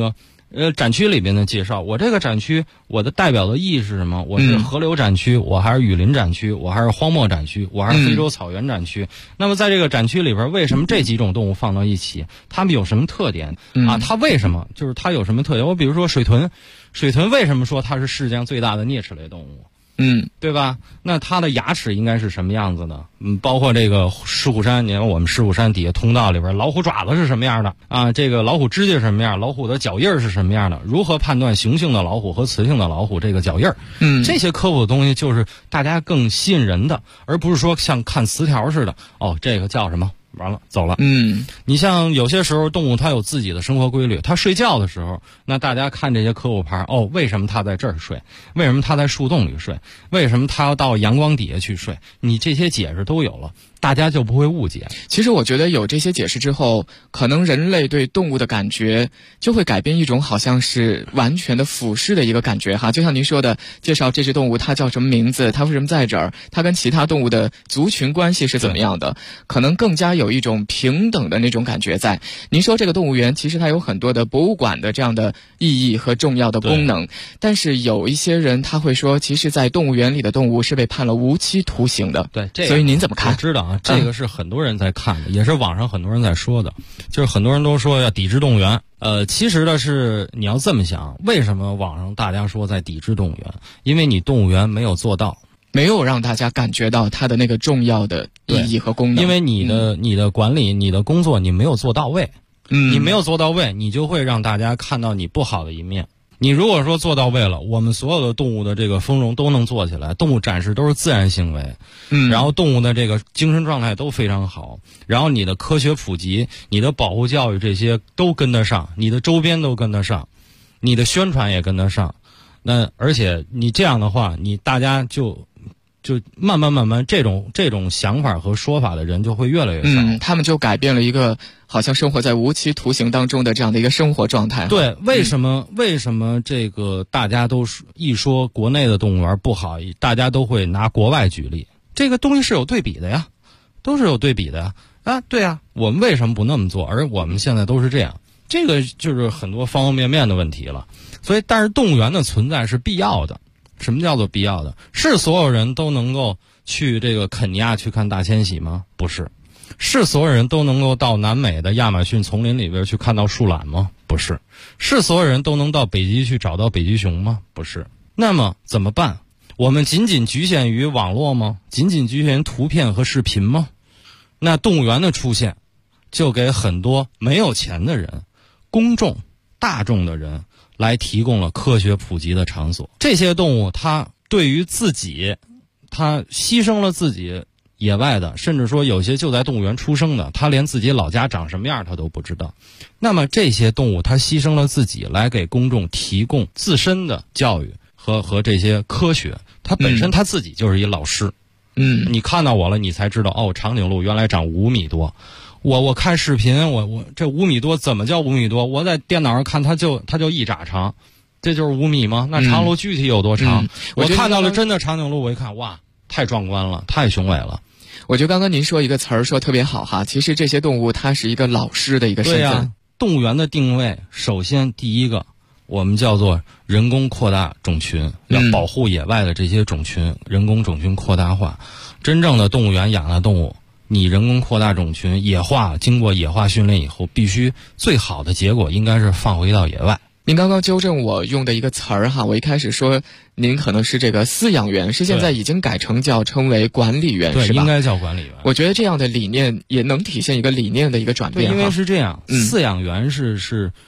J: 展区里边的介绍，我这个展区我的代表的意义是什么？我是河流展区，我还是雨林展区，我还是荒漠展区，我还是非洲草原展区。那么在这个展区里边，为什么这几种动物放到一起？它们有什么特点啊？它为什么就是它有什么特点？我比如说水豚为什么说它是世界上最大的啮齿类动物？对吧？那它的牙齿应该是什么样子的？包括这个狮虎山，你看我们狮虎山底下通道里边，老虎爪子是什么样的啊？这个老虎指甲是什么样？老虎的脚印是什么样的？如何判断雄性的老虎和雌性的老虎这个脚印？这些科普的东西就是大家更吸引人的，而不是说像看词条似的。哦，这个叫什么？完了走了。你像有些时候动物它有自己的生活规律，它睡觉的时候，那大家看这些科普牌，哦，为什么它在这儿睡？为什么它在树洞里睡？为什么它要到阳光底下去睡？你这些解释都有了，大家就不会误解。
I: 其实我觉得有这些解释之后，可能人类对动物的感觉就会改变一种好像是完全的俯视的一个感觉哈。就像您说的，介绍这只动物它叫什么名字，它为什么在这儿，它跟其他动物的族群关系是怎么样的，可能更加有一种平等的那种感觉在。您说这个动物园其实它有很多的博物馆的这样的意义和重要的功能，但是有一些人他会说，其实在动物园里的动物是被判了无期徒刑的。
J: 对，这个
I: 所以您怎么看？
J: 我知道啊，这个是很多人在看的，也是网上很多人在说的，就是很多人都说要抵制动物园。其实呢是你要这么想，为什么网上大家说在抵制动物园？因为你动物园没有做到，
I: 没有让大家感觉到它的那个重要的意义和功能。
J: 因为你的管理，你的工作你没有做到位，你没有做到位，你就会让大家看到你不好的一面。你如果说做到位了，我们所有的动物的这个丰容都能做起来，动物展示都是自然行为，然后动物的这个精神状态都非常好，然后你的科学普及，你的保护教育这些都跟得上，你的周边都跟得上，你的宣传也跟得上。那而且你这样的话，你大家就慢慢这种想法和说法的人就会越来越少。
I: 他们就改变了一个好像生活在无期徒刑当中的这样的一个生活状态。
J: 对，为什么这个大家都一说国内的动物园不好，大家都会拿国外举例？这个东西是有对比的呀，都是有对比的呀。啊，对啊，我们为什么不那么做？而我们现在都是这样，这个就是很多方方面面的问题了。所以，但是动物园的存在是必要的。什么叫做必要的？是所有人都能够去这个肯尼亚去看大迁徙吗？不是。是所有人都能够到南美的亚马逊丛林里边去看到树懒吗？不是。是所有人都能到北极去找到北极熊吗？不是。那么怎么办？我们仅仅局限于网络吗？仅仅局限于图片和视频吗？那动物园的出现就给很多没有钱的人、公众、大众的人来提供了科学普及的场所。这些动物它对于自己，它牺牲了自己野外的，甚至说有些就在动物园出生的，它连自己老家长什么样它都不知道。那么这些动物它牺牲了自己来给公众提供自身的教育和这些科学，它本身它自己就是一老师。你看到我了，你才知道哦，长颈鹿原来长5米多。我看视频，我这5米多怎么叫5米多？我在电脑上看，它就1拃长，这就是5米吗？那长鹿具体有多长？我看到了真的长颈鹿，我一看，哇，太壮观了，太雄伟了。
I: 我觉得刚刚您说一个词儿说特别好哈，其实这些动物它是一个老师的一个身份。
J: 对呀，动物园的定位，首先第一个，我们叫做人工扩大种群，要保护野外的这些种群，人工种群扩大化。真正的动物园养的动物，你人工扩大种群，野化，经过野化训练以后，必须最好的结果应该是放回到野外。
I: 您刚刚纠正我用的一个词儿哈，我一开始说您可能是这个饲养员，是现在已经改成称为管理员，是吧？
J: 对，应该叫管理员。
I: 我觉得这样的理念也能体现一个理念的一个转变。
J: 对，因为是这样，饲养员是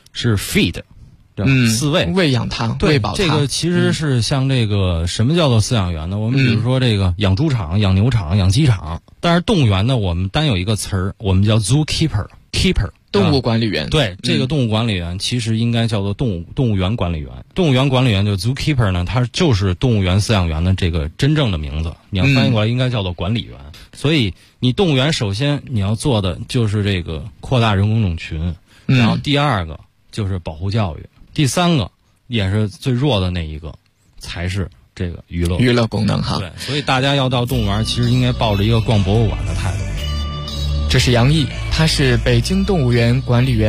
J: feed。饲喂
I: 喂养它，喂饱它。
J: 这个其实是像这个什么叫做饲养员呢？我们比如说这个养猪场、养牛场、养鸡场。但是动物园呢，我们单有一个词儿，我们叫 zookeeper，keeper，
I: 动物管理员。
J: 对，这个动物管理员其实应该叫做动物园管理员。动物园管理员就 zookeeper 呢，它就是动物园饲养员的这个真正的名字。你要翻译过来，应该叫做管理员。所以你动物园首先你要做的就是这个扩大人工种群，然后第二个就是保护教育。第三个也是最弱的那一个，才是这个娱乐
I: 功能哈。
J: 对，所以大家要到动物园，其实应该抱着一个逛博物馆的态度。
I: 这是杨毅，他是北京动物园管理员，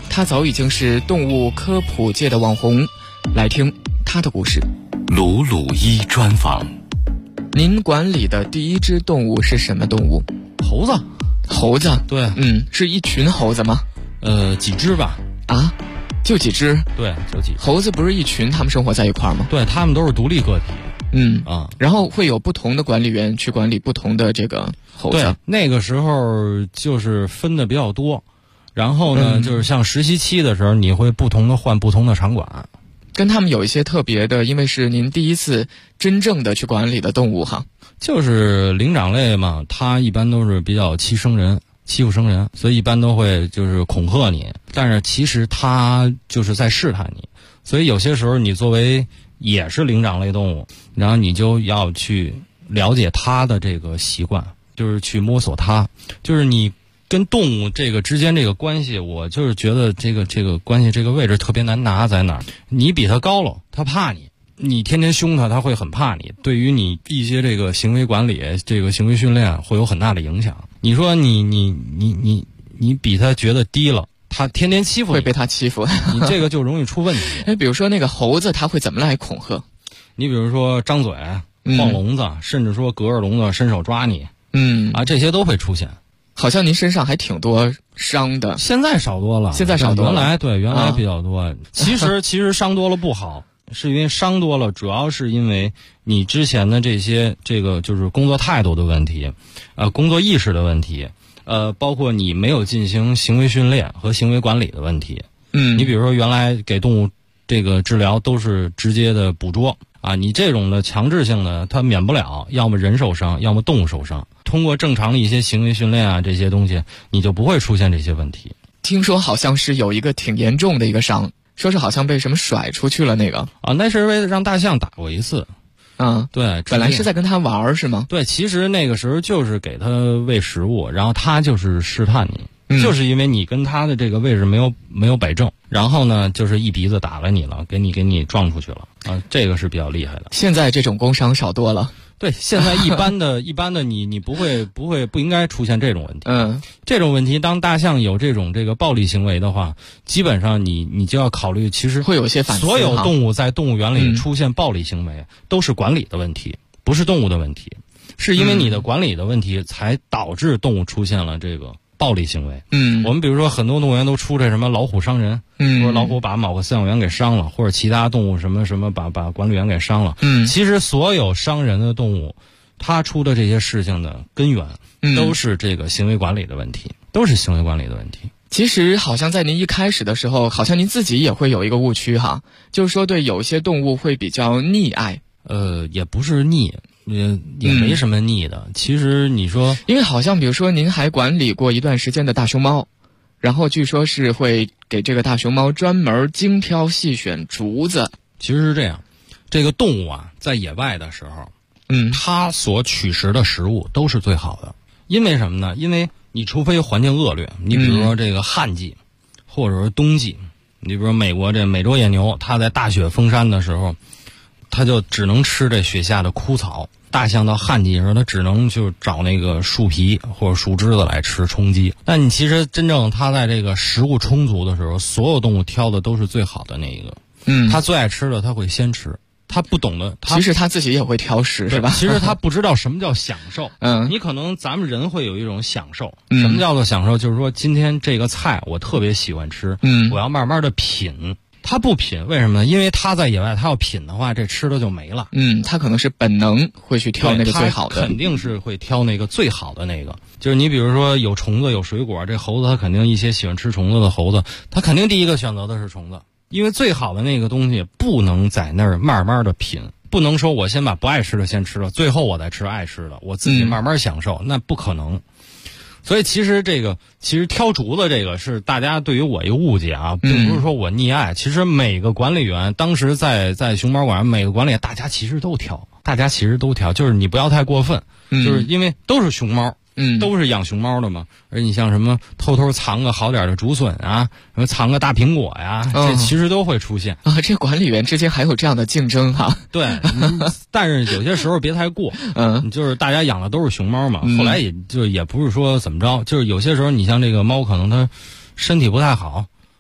I: 他早已经是动物科普界的网红。来听他的故事。
D: 鲁鲁一专访。
I: 您管理的第一只动物是什么动物？
J: 猴子。
I: 猴子？
J: 对，
I: 是一群猴子吗？
J: 几只吧。
I: 啊？就几只？
J: 对，就几只。
I: 猴子不是一群，他们生活在一块儿吗？
J: 对，他们都是独立个体。
I: 然后会有不同的管理员去管理不同的这个猴子。
J: 对，那个时候就是分的比较多，然后呢，就是像实习期的时候，你会不同的换不同的场馆。
I: 跟他们有一些特别的，因为是您第一次真正的去管理的动物哈。
J: 就是灵长类嘛，它一般都是比较欺负生人，所以一般都会就是恐吓你，但是其实它就是在试探你，所以有些时候你作为也是灵长类动物，然后你就要去了解它的这个习惯，就是去摸索它，就是你跟动物这个之间这个关系，我就是觉得这个关系这个位置特别难拿在哪儿？你比它高了，它怕你；你天天凶它，它会很怕你。对于你一些这个行为管理、这个行为训练会有很大的影响。你说你比它觉得低了，它天天欺负你，
I: 会被它欺负，
J: 你这个就容易出问题。
I: 比如说那个猴子，它会怎么来恐吓？
J: 你比如说张嘴、晃笼子，甚至说隔着笼子伸手抓你，这些都会出现。
I: 好像您身上还挺多伤的，
J: 现在少多了。原来比较多。其实伤多了不好，是因为伤多了，主要是因为你之前的这个就是工作态度的问题，工作意识的问题，包括你没有进行行为训练和行为管理的问题。你比如说原来给动物这个治疗都是直接的捕捉啊，你这种的强制性的，它免不了要么人受伤，要么动物受伤。通过正常的一些行为训练啊，这些东西你就不会出现这些问题。
I: 听说好像是有一个挺严重的一个伤，说是好像被什么甩出去了那个
J: 啊，那是为了让大象打过一次。对，
I: 本来是在跟他玩是吗？
J: 对，其实那个时候就是给他喂食物，然后他就是试探你，就是因为你跟他的这个位置没有摆正，然后呢就是一鼻子打了你了，给你撞出去了啊，这个是比较厉害的。
I: 现在这种工伤少多了。
J: 对，现在一般的你不应该出现这种问题。这种问题当大象有这个暴力行为的话，基本上你就要考虑，其实
I: 会有一些反思。
J: 所有动物在动物园里出现暴力行为，都是管理的问题，不是动物的问题，是因为你的管理的问题才导致动物出现了这个暴力行为。我们比如说很多动物园都出这什么老虎伤人，或者老虎把某个饲养员给伤了，或者其他动物什么把管理员给伤了。其实所有伤人的动物，它出的这些事情的根源都是这个行为管理的问题，都是行为管理的问题。
I: 其实好像在您一开始的时候，好像您自己也会有一个误区哈，就是说对有些动物会比较溺爱。
J: 也不是溺。也没什么腻的。其实你说，
I: 因为好像比如说您还管理过一段时间的大熊猫，然后据说是会给这个大熊猫专门精挑细选竹子。
J: 其实是这样，这个动物啊，在野外的时候，它所取食的食物都是最好的。因为什么呢？因为你除非环境恶劣，你比如说这个旱季，或者是冬季，你比如说美国这美洲野牛，它在大雪封山的时候，它就只能吃这雪下的枯草。大象到旱季的时候，它只能就找那个树皮或者树枝子来吃充饥。但你其实真正它在这个食物充足的时候，所有动物挑的都是最好的那一个。它最爱吃的它会先吃。他不懂得，
I: 其实他自己也会挑食，是吧？
J: 其实他不知道什么叫享受。你可能咱们人会有一种享受。什么叫做享受？就是说今天这个菜我特别喜欢吃，我要慢慢的品。他不品，为什么呢？因为他在野外，他要品的话，这吃的就没了。
I: 他可能是本能会去挑那个最好的，
J: 肯定是会挑那个最好的那个。就是你比如说有虫子有水果，这猴子他肯定一些喜欢吃虫子的猴子，他肯定第一个选择的是虫子。因为最好的那个东西不能在那儿慢慢的品，不能说我先把不爱吃的先吃了，最后我再吃爱吃的，我自己慢慢享受，那不可能。所以其实挑竹子这个是大家对于我一个误解啊，并不是说我溺爱。其实每个管理员当时在熊猫馆，每个管理员大家其实都挑，就是你不要太过分，就是因为都是熊猫。都是养熊猫的嘛，而你像什么偷偷藏个好点的竹笋啊，什么藏个大苹果呀，这其实都会出现
I: 啊。这管理员之间还有这样的竞争哈。
J: 对，但是有些时候别太过，就是大家养的都是熊猫嘛，后来也不是说怎么着，就是有些时候你像这个猫可能它身体不太好，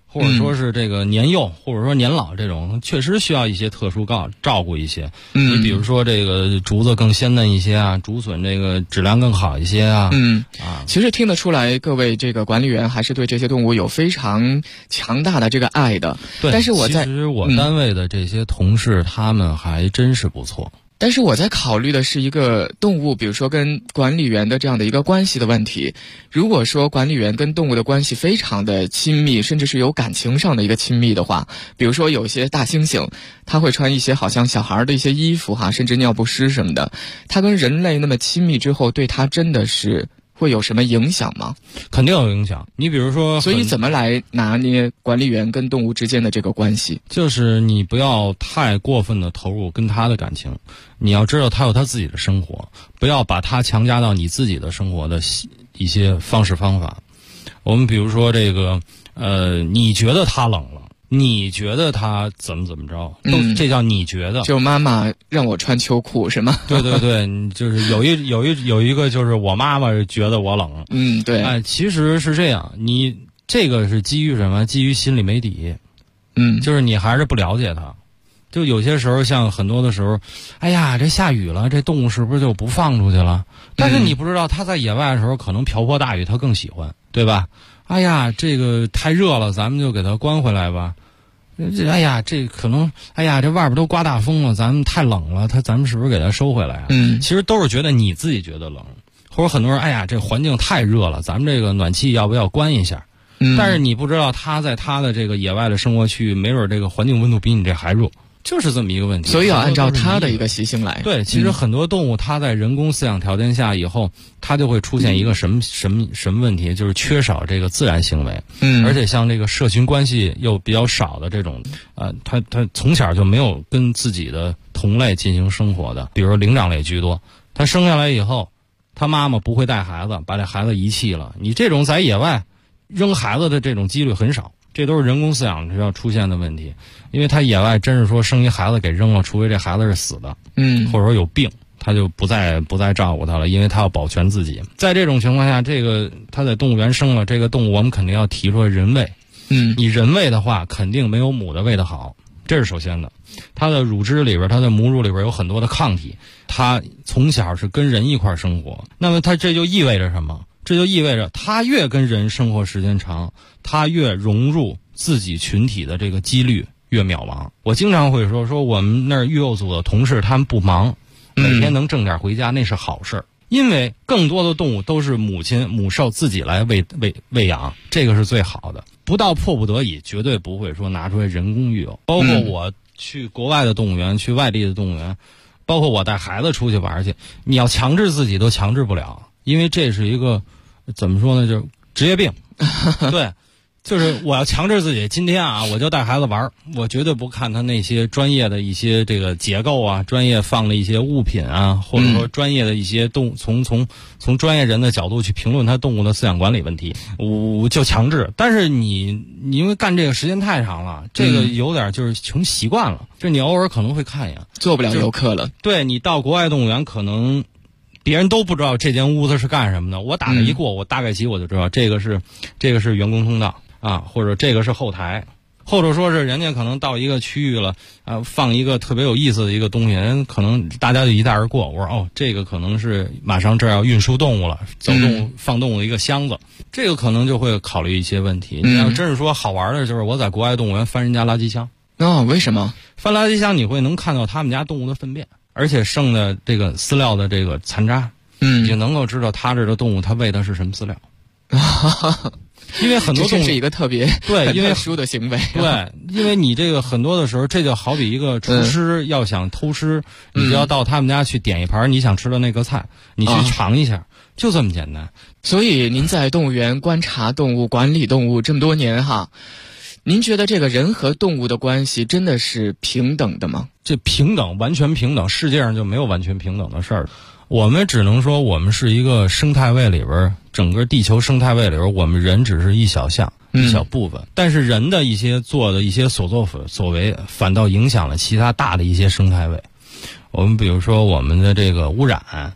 J: 或者说是这个年幼，或者说年老这种，确实需要一些特殊照顾一些。你比如说这个竹子更鲜嫩一些啊，竹笋这个质量更好一些啊。
I: 其实听得出来，各位这个管理员还是对这些动物有非常强大的这个爱的。
J: 对，
I: 但是其
J: 实我单位的这些同事，他们还真是不错。
I: 但是我在考虑的是一个动物，比如说跟管理员的这样的一个关系的问题。如果说管理员跟动物的关系非常的亲密，甚至是有感情上的一个亲密的话，比如说有些大猩猩，他会穿一些好像小孩的一些衣服甚至尿不湿什么的，他跟人类那么亲密之后，对他真的是会有什么影响吗？
J: 肯定有影响。你比如说，
I: 所以怎么来拿捏管理员跟动物之间的这个关系？
J: 就是你不要太过分的投入跟他的感情，你要知道他有他自己的生活，不要把他强加到你自己的生活的一些方式方法。我们比如说这个，你觉得他冷了，你觉得他怎么着，这叫你觉得。
I: 就妈妈让我穿秋裤是吗？
J: 对对对，就是有一个就是我妈妈觉得我冷。
I: 对。
J: 其实是这样，你这个是基于什么？基于心里没底。就是你还是不了解他。就有些时候，像很多的时候，哎呀，这下雨了，这动物是不是就不放出去了？但是你不知道，他在野外的时候，可能瓢泼大雨，他更喜欢，对吧？哎呀，这个太热了，咱们就给它关回来吧。哎呀，这可能，哎呀，这外边都刮大风了，咱们太冷了，咱们是不是给它收回来啊？其实都是觉得你自己觉得冷，或者很多人，哎呀，这环境太热了，咱们这个暖气要不要关一下？但是你不知道他在他的这个野外的生活区域，没准这个环境温度比你这还热。就是这么一个问题，
I: 所以要按照它的一个习性来。
J: 对，其实很多动物它在人工饲养条件下以后，它就会出现一个什么问题，就是缺少这个自然行为。而且像这个社群关系又比较少的这种，它从小就没有跟自己的同类进行生活的，比如说灵长类居多。它生下来以后，他妈妈不会带孩子，把这孩子遗弃了。你这种在野外扔孩子的这种几率很少。这都是人工饲养要出现的问题，因为他野外真是说生一孩子给扔了，除非这孩子是死的，或者说有病，他就不再照顾他了，因为他要保全自己。在这种情况下，这个他在动物园生了这个动物，我们肯定要提出来人喂。你人喂的话，肯定没有母的喂的好，这是首先的。它的乳汁里边，它的母乳里边有很多的抗体，它从小是跟人一块生活，那么它这就意味着什么？这就意味着他越跟人生活时间长，他越融入自己群体的这个几率越渺茫。我经常会说我们那儿育幼组的同事他们不忙，每天能挣点回家，那是好事儿。因为更多的动物都是母兽自己来喂养，这个是最好的。不到迫不得已，绝对不会说拿出来人工育幼。包括我去国外的动物园，去外地的动物园，包括我带孩子出去玩去，你要强制自己都强制不了。因为这是一个怎么说呢，就是职业病。对，就是我要强制自己，今天我就带孩子玩，我绝对不看他那些专业的一些这个结构啊，专业放的一些物品啊，或者说专业的一些从专业人的角度去评论他动物的饲养管理问题，我就强制。但是你因为干这个时间太长了，这个有点就是成习惯了，就你偶尔可能会看一眼，
I: 做不了游客了。
J: 对，你到国外动物园可能别人都不知道这间屋子是干什么的，我打开一过，我大概齐我就知道这个是员工通道啊，或者这个是后台，或者说是人家可能到一个区域了放一个特别有意思的一个东西，人可能大家就一带而过。我说这个可能是马上这儿要运输动物了，放动物的一个箱子，这个可能就会考虑一些问题。你要真是说好玩的，就是我在国外动物园翻人家垃圾箱。
I: 为什么？
J: 翻垃圾箱你会能看到他们家动物的粪便。而且剩的这个饲料的这个残渣，你就能够知道它这个动物它喂的是什么饲料。因为很多动物
I: 是一个特别因为特殊的行为。
J: 对，因为你这个很多的时候，这就好比一个厨师要想偷师，你就要到他们家去点一盘你想吃的那个菜，你去尝一下，就这么简单。
I: 所以您在动物园观察动物、管理动物这么多年您觉得这个人和动物的关系真的是平等的吗？
J: 这平等，完全平等，世界上就没有完全平等的事儿。我们只能说我们是一个生态位里边，整个地球生态位里边，我们人只是一小项、一小部分。但是人的一些做的一些所作所为，反倒影响了其他大的一些生态位。我们比如说我们的这个污染，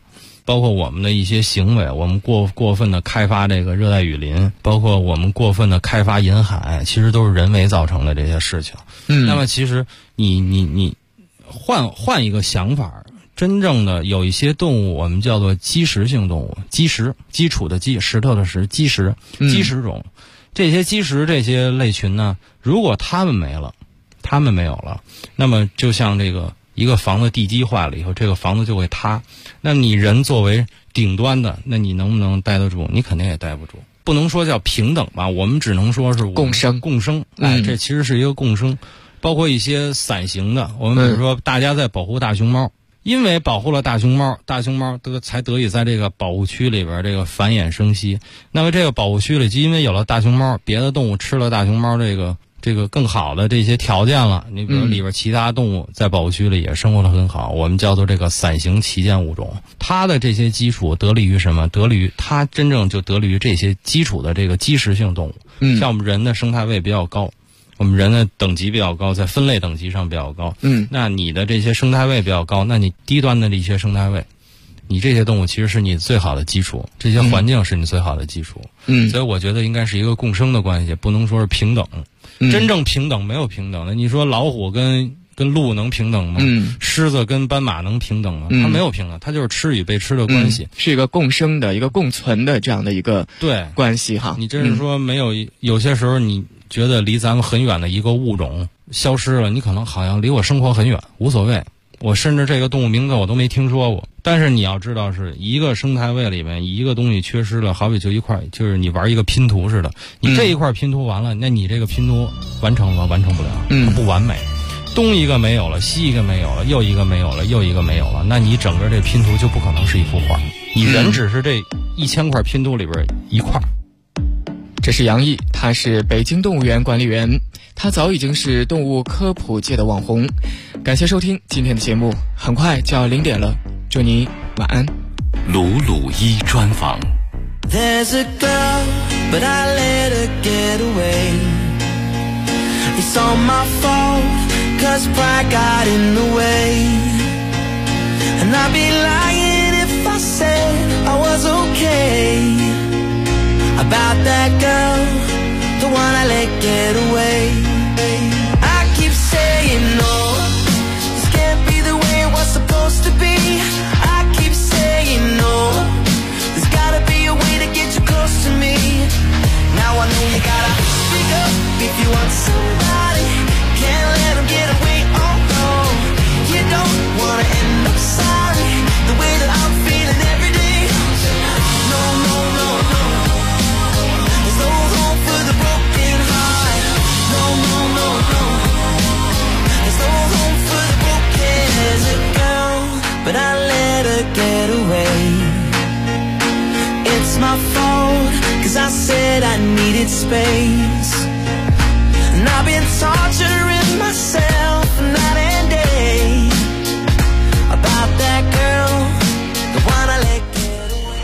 J: 包括我们的一些行为，我们过分的开发这个热带雨林，包括我们过分的开发沿海，其实都是人为造成的这些事情。那么其实你换一个想法，真正的有一些动物我们叫做基石性动物，基础的基，石头的石，基石种。这些基石这些类群呢，如果它们没有了，那么就像这个一个房子地基坏了以后，这个房子就会塌。那你人作为顶端的，那你能不能待得住？你肯定也待不住。不能说叫平等吧，我们只能说是共生。这其实是一个共生。包括一些伞形的，我们比如说大家在保护大熊猫，因为保护了大熊猫才得以在这个保护区里边这个繁衍生息。那么这个保护区里，就因为有了大熊猫，别的动物吃了大熊猫这个更好的这些条件了。你比如里边其他动物在保护区里也生活得很好，我们叫做这个伞形旗舰物种。它的这些基础得力于什么？它真正就得力于这些基础的这个基石性动物。像我们人的生态位比较高。我们人的等级比较高，在分类等级上比较高。那你的这些生态位比较高，那你低端的一些生态位，你这些动物其实是你最好的基础，这些环境是你最好的基础。所以我觉得应该是一个共生的关系，不能说是平等。真正平等没有平等的。你说老虎跟鹿能平等吗？狮子跟斑马能平等吗？它没有平等，它就是吃与被吃的关系，
I: 是一个共生的一个共存的这样的一个关系哈。
J: 你真是说没有些时候你觉得离咱们很远的一个物种消失了，你可能好像离我生活很远，无所谓，我甚至这个动物名字我都没听说过。但是你要知道，是一个生态位里面一个东西缺失了，好比就一块，就是你玩一个拼图似的，你这一块拼图完了，那你这个拼图完成了完成不了，它不完美。东一个没有了，西一个没有了，又一个没有了，又一个没有了，那你整个这拼图就不可能是一幅画。你人只是这1000块拼图里边一块。
I: 这是杨毅，他是北京动物园管理员，他早已经是动物科普界的网红。感谢收听今天的节目，很快就要0点了，祝你晚安。
D: 鲁鲁一专访。
U: There's a girl, but I let her get away. It's all my fault, cause pride got in the way. And I'd be lying if I said I was okay about that girl, the one I let get away. I keep saying no, this can't be the way it was supposed to be. I keep saying no, there's gotta be a way to get you close to me. Now I know you gotta speak up if you want somebody. Can't let them get away, oh no. You don't wanna end up sorry, the way that I'm feeling every day. No, no, no, no. There's no hope for the broken heart. No, no, no, no. There's no hope for the broken. There's a girl, but I let her get away. It's my fault, cause I said I needed space. And I've been torturing myself night and day about that girl, the one I let get away.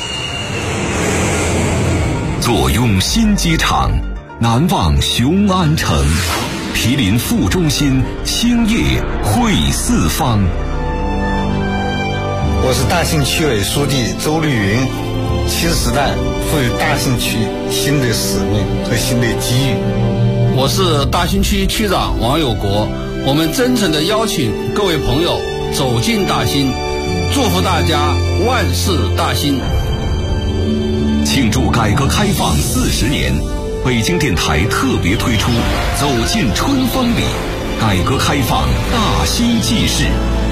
D: 坐拥新机场，难忘雄安城，毗邻副中心，青叶汇四方。
B: 我是大兴区委书记周绿云。新时代赋予大兴区新的使命和新的机遇。
V: 我是大兴区区长王有国，我们真诚地邀请各位朋友走进大兴，祝福大家万事大兴。
D: 庆祝改革开放40年，北京电台特别推出《走进春风里》，改革开放大兴纪事。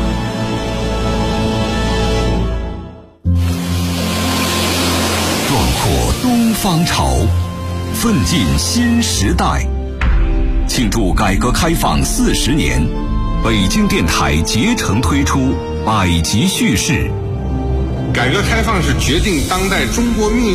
D: 壮阔东方潮，奋进新时代。庆祝改革开放40年，北京电台竭诚推出百集叙事。
W: 改革开放是决定当代中国命运